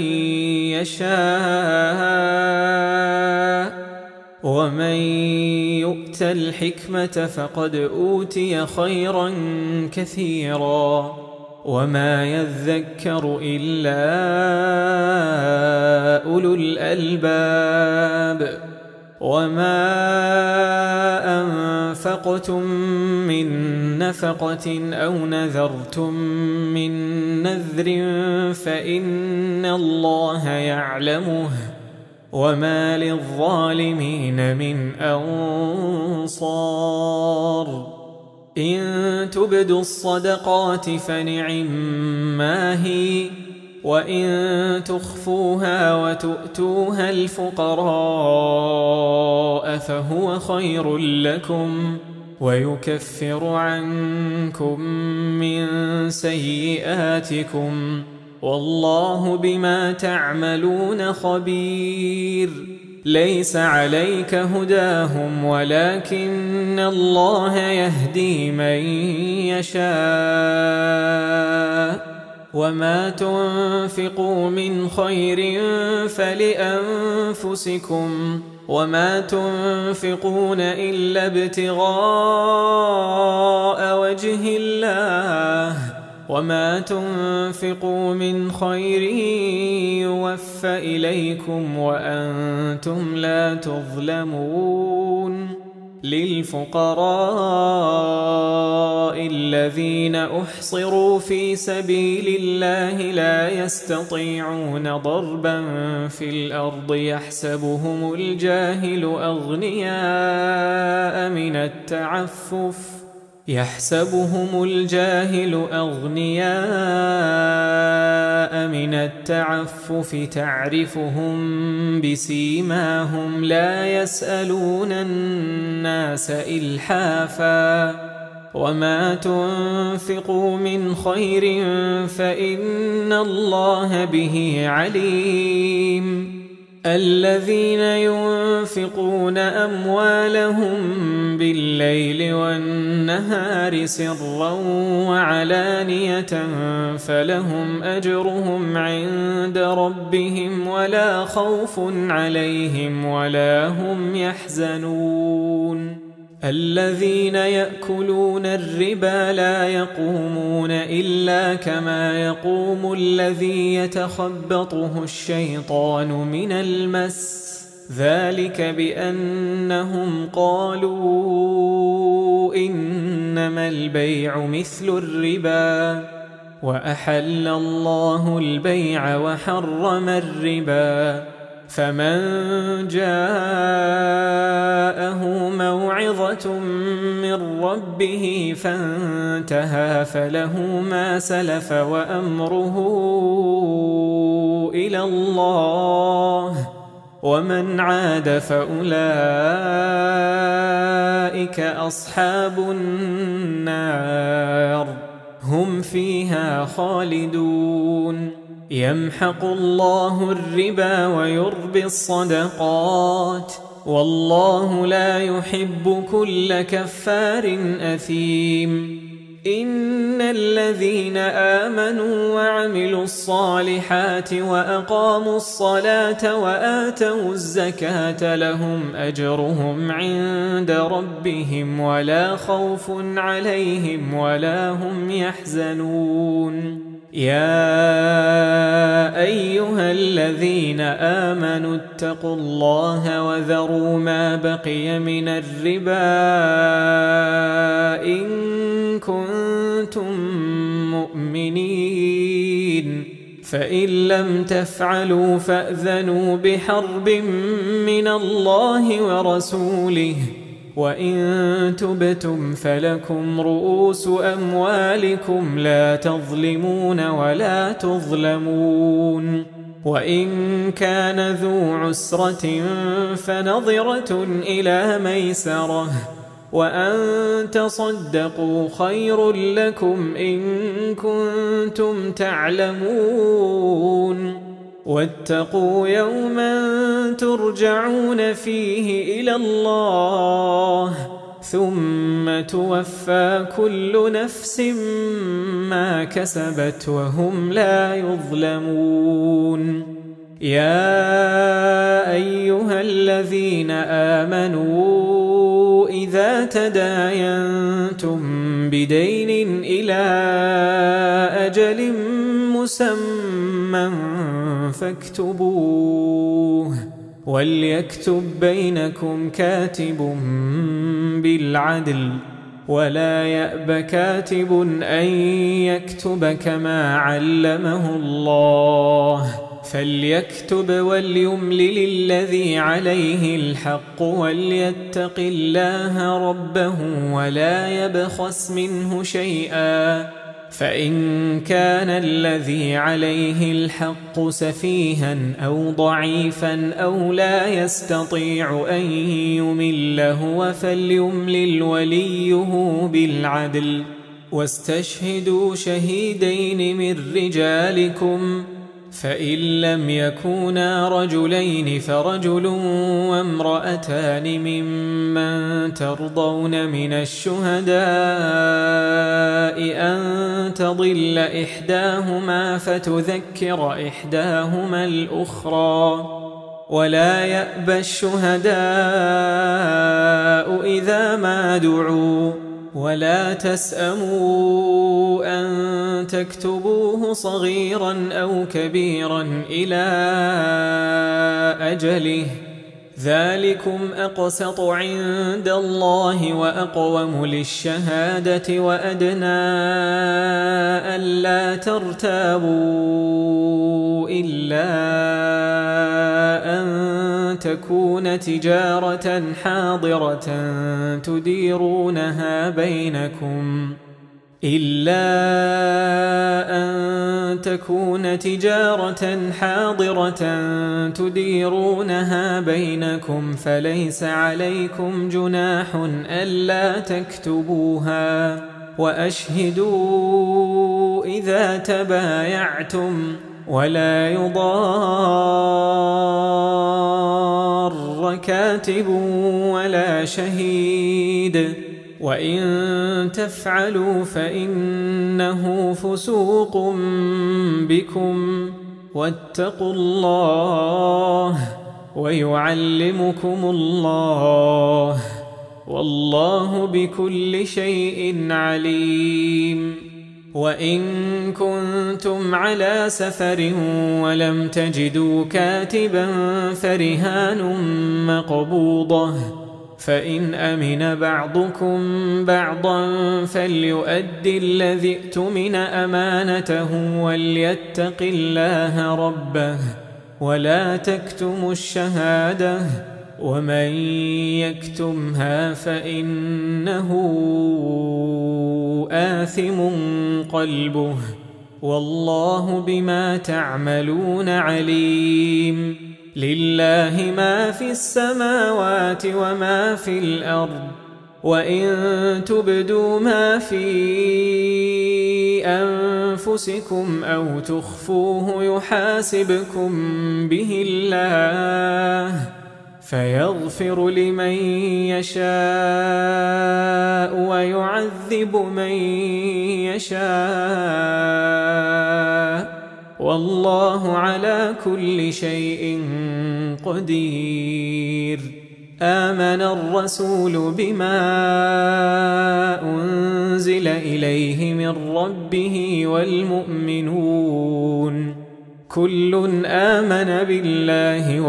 يشاء ومن يؤت الحكمة فقد أوتي خيرا كثيرا وما يذكر إلا أولو الألباب وما أنفقتم من نفقة أو نذرتم من نذر فإن الله يعلمه وما للظالمين من أنصار إن تبدوا الصدقات فنعما هي وإن تخفوها وتؤتوها الفقراء فهو خير لكم ويكفر عنكم من سيئاتكم والله بما تعملون خبير ليس عليك هداهم ولكن الله يهدي من يشاء وما تنفقوا من خير فلأنفسكم وما تنفقون إلا ابتغاء وجه الله وما تنفقوا من خير يوفى إليكم وأنتم لا تظلمون للفقراء الذين أحصروا في سبيل الله لا يستطيعون ضربا في الأرض يحسبهم الجاهل أغنياء من التعفف تعرفهم بسيماهم لا يسألون الناس إلحافا وما تنفقوا من خير فإن الله به عليم الذين ينفقون أموالهم بالليل والنهار سرا وعلانية فلهم أجرهم عند ربهم ولا خوف عليهم ولا هم يحزنون الذين يأكلون الربا لا يقومون إلا كما يقوم الذي يتخبطه الشيطان من المس ذلك بأنهم قالوا إنما البيع مثل الربا وأحل الله البيع وحرم الربا فمن جاءه موعظة من ربه فانتهى فله ما سلف وأمره إلى الله ومن عاد فأولئك أصحاب النار هم فيها خالدون يمحق الله الربا ويربي الصدقات والله لا يحب كل كفار أثيم إن الذين آمنوا وعملوا الصالحات وأقاموا الصلاة وآتوا الزكاة لهم أجرهم عند ربهم ولا خوف عليهم ولا هم يحزنون يا أيها الذين آمنوا اتقوا الله وذروا ما بقي من الربا إن كنتم مؤمنين فإن لم تفعلوا فأذنوا بحرب من الله ورسوله وإن تبتم فلكم رؤوس أموالكم لا تظلمون ولا تظلمون وإن كان ذو عسرة فنظرة إلى ميسرة وأن تصدقوا خير لكم إن كنتم تعلمون واتقوا يوما ترجعون فيه إلى الله ثم توفى كل نفس ما كسبت وهم لا يظلمون يا أيها الذين آمنوا إذا تداينتم بدين إلى أجل مسمى فاكتبوه وليكتب بينكم كاتب بالعدل ولا يأب كاتب أن يكتب كما علمه الله فليكتب وليملل الذي عليه الحق وليتق الله ربه ولا يبخس منه شيئا فإن كان الذي عليه الحق سفيها أو ضعيفا أو لا يستطيع أن يمل هو فليملل وليه بالعدل واستشهدوا شهيدين من رجالكم فإن لم يكونا رجلين فرجل وامرأتان ممن ترضون من الشهداء أن تضل إحداهما فتذكر إحداهما الأخرى ولا يأبى الشهداء إذا ما دعوا ولا تسأموا أن تكتبوه صغيرا أو كبيرا إلى أجله ذلكم أقسط عند الله وأقوم للشهادة وأدنى ألا ترتابوا إلا أن تكون تجارة حاضرة تديرونها بينكم فليس عليكم جناح ألا تكتبوها وأشهدوا إذا تبايعتم ولا يضار كاتب ولا شهيد، وإن تفعلوا فإنه فسوق بكم، واتقوا الله ويعلمكم الله، والله بكل شيء عليم. وإن كنتم على سفر ولم تجدوا كاتبا فرهان مقبوضة، فإن أمن بعضكم بعضا فليؤد الذي ائتمن أمانته وليتق الله ربه ولا تكتموا الشهادة، ومن يكتمها فإنه آثم قلبه، والله بما تعملون عليم. لله ما في السماوات وما في الأرض، وإن تبدوا ما في أنفسكم أو تخفوه يحاسبكم به الله، فيغفر لمن يشاء ويعذب من يشاء، والله على كل شيء قدير. آمن الرسول بما أنزل إليه من ربه والمؤمنون كل آمن بالله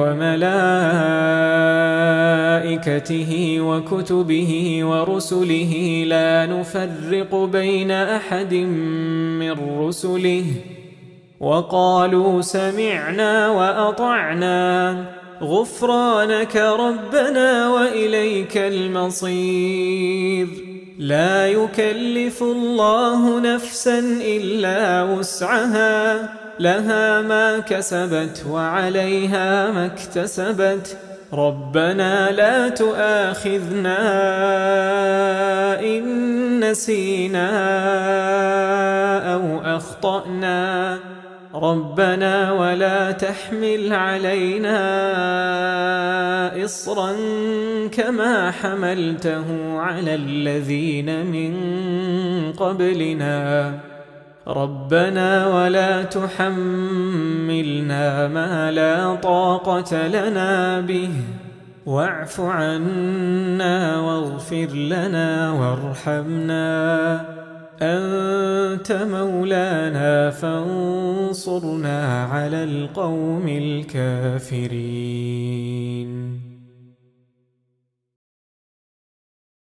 وملائكته وكتبه ورسله لا نفرق بين أحد من رسله، وقالوا سمعنا وأطعنا غفرانك ربنا وإليك المصير. لا يكلف الله نفسا إلا وسعها، لها ما كسبت وعليها ما اكتسبت، ربنا لا تؤاخذنا إن نسينا أو أخطأنا، ربنا ولا تحمل علينا إصرا كما حملته على الذين من قبلنا، ربنا ولا تحملنا ما لا طاقة لنا به، واعف عنا واغفر لنا وارحمنا، أنت مولانا فانصرنا على القوم الكافرين.